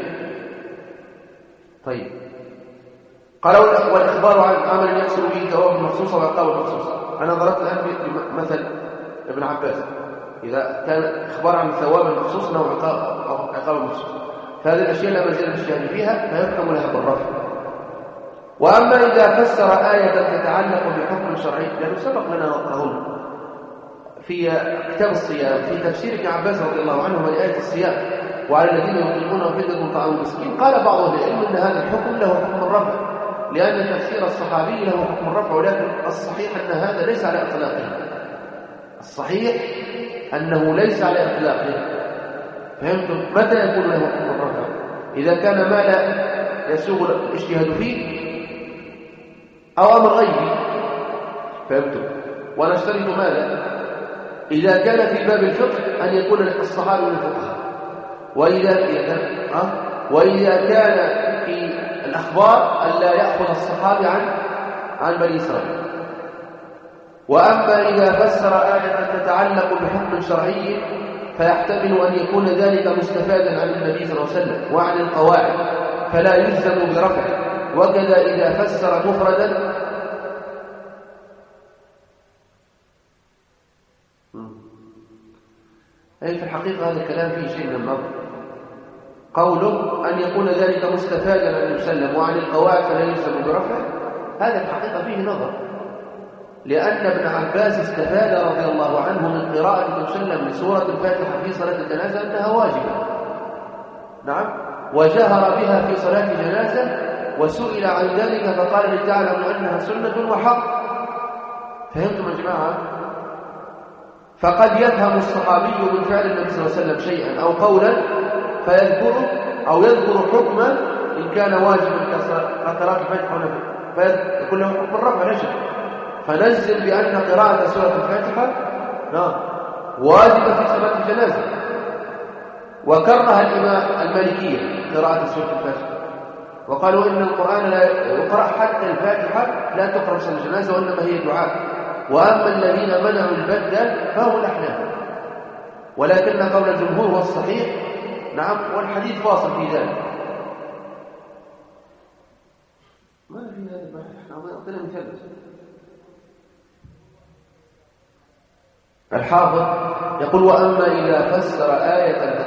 طيب. قال والإخبار عن عمل يحصل به ثواب مخصوص وعقاب مخصوص. أنا ضربت الآن بمثل ابن عباس، إذا كان إخبار عن ثواب مخصوص أو عقاب مخصوص، فهذه الأشياء لا مجال للشهاد فيها فيحكم لها بالرفع. وأما إذا فسر آية تتعلق بحكم شرعي، لأنه سبق لنا نقرأه في كتاب الصيام في تفسير ابن عباس رضي الله عنه من آية الصيام وعلى الذين يطيقونه فدية طعام مسكين، قال بعض أهل العلم أن هذا الحكم له حكم الرفع، لأن تفسير الصحابي له حكم الرفع، ولكن الصحيح أن هذا ليس على إطلاقه. الصحيح أنه ليس على إطلاقه. فهمتم؟ متى يكون له حكم الرفع؟ إذا كان ما لا يسوغ الاجتهاد فيه أو أمر غيبي. فهمتم؟ ونشترط ماذا؟ إذا كان في باب الفقه أن يكون الصحابي من الفقهاء، وإذا كان في الأخبار أن لا يأخذ الصحابي عن بني إسرائيل. وأما إذا فسر آية تتعلق بحكم شرعي فيحتمل أن يكون ذلك مستفادا عن النبي صلى الله عليه وسلم وعن القواعد فلا يلزم برفعه. وكذا إذا فسر مفردا أي في الحقيقة هذا الكلام فيه شيء من النظر. قوله أن يكون ذلك مستفادا عن المسلم وعن القواعد فلا يلزم برفعه، هذا الحقيقة فيه نظر، لأن ابن عباس استفاد رضي الله عنه من قراءة المسلم لسورة الفاتحة في صلاة الجنازة أنها واجبة، نعم، وجهر بها في صلاة الجنازة، وسئل عن ذلك فقال لتعلموا أنها سنة وحق. فهمتم يا جماعة؟ فقد يفهم الصحابي من فعل النبي صلى الله عليه وسلم شيئا أو قولا فيذكره أو يذكر حكما إن كان واجبا كقراءة الفاتحة ونفل، فيقول له حكم الرفع نجم، فنزل بأن قراءة سورة الفاتحة واجبة في صلاة الجنازة. وكره الإمام المالكية قراءة سورة الفاتحة، وقالوا إن القرآن لا يقرأ حتى الفاتحة لا تقرأ في الجنازة وإنما هي دعاء. وأما الذين منعوا البدل فهو الأحناف، ولكن قول الجمهور هو الصحيح، نعم، والحديث فاصل في ذلك. ما في هذا البحث، احنا أعطينا مثال. الحافظ يقول: وأما إذا فسر آية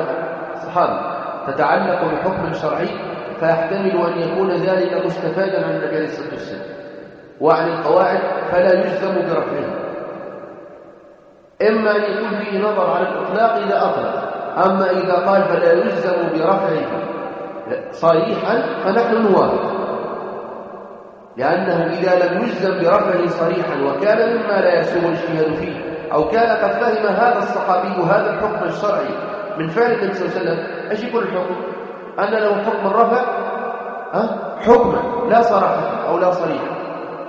تتعلق بحكم شرعي فيحتمل أن يكون ذلك مستفادا عن النبي عليه الصلاة والسلام وعن القواعد فلا يجزم برفعه. إما أن يكون فيه نظر على الإطلاق إذا أطلق، أما إذا قال فلا يجزم برفعه صريحا فنحن نوافق، لأنه إذا لم يجزم برفعه صريحا وكان مما لا يسوغ الاجتهاد فيه، أو كان قد فهم هذا الصحابي هذا الحكم الشرعي من فعل النبي صلى الله عليه وسلم، ايش يكون الحكم؟ أن له حكم الرفع حكما لا صراحة أو لا صريحة،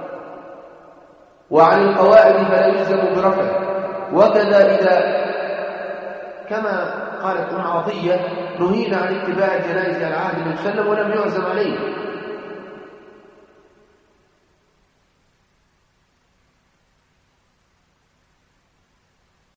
وعن القواعد فلا يلزم برفعه. وكذا إذا كما قالت أم عطية: نهينا عن اتباع الجنائز على عهد النبي صلى الله عليه وسلم ولم يعزم عليه،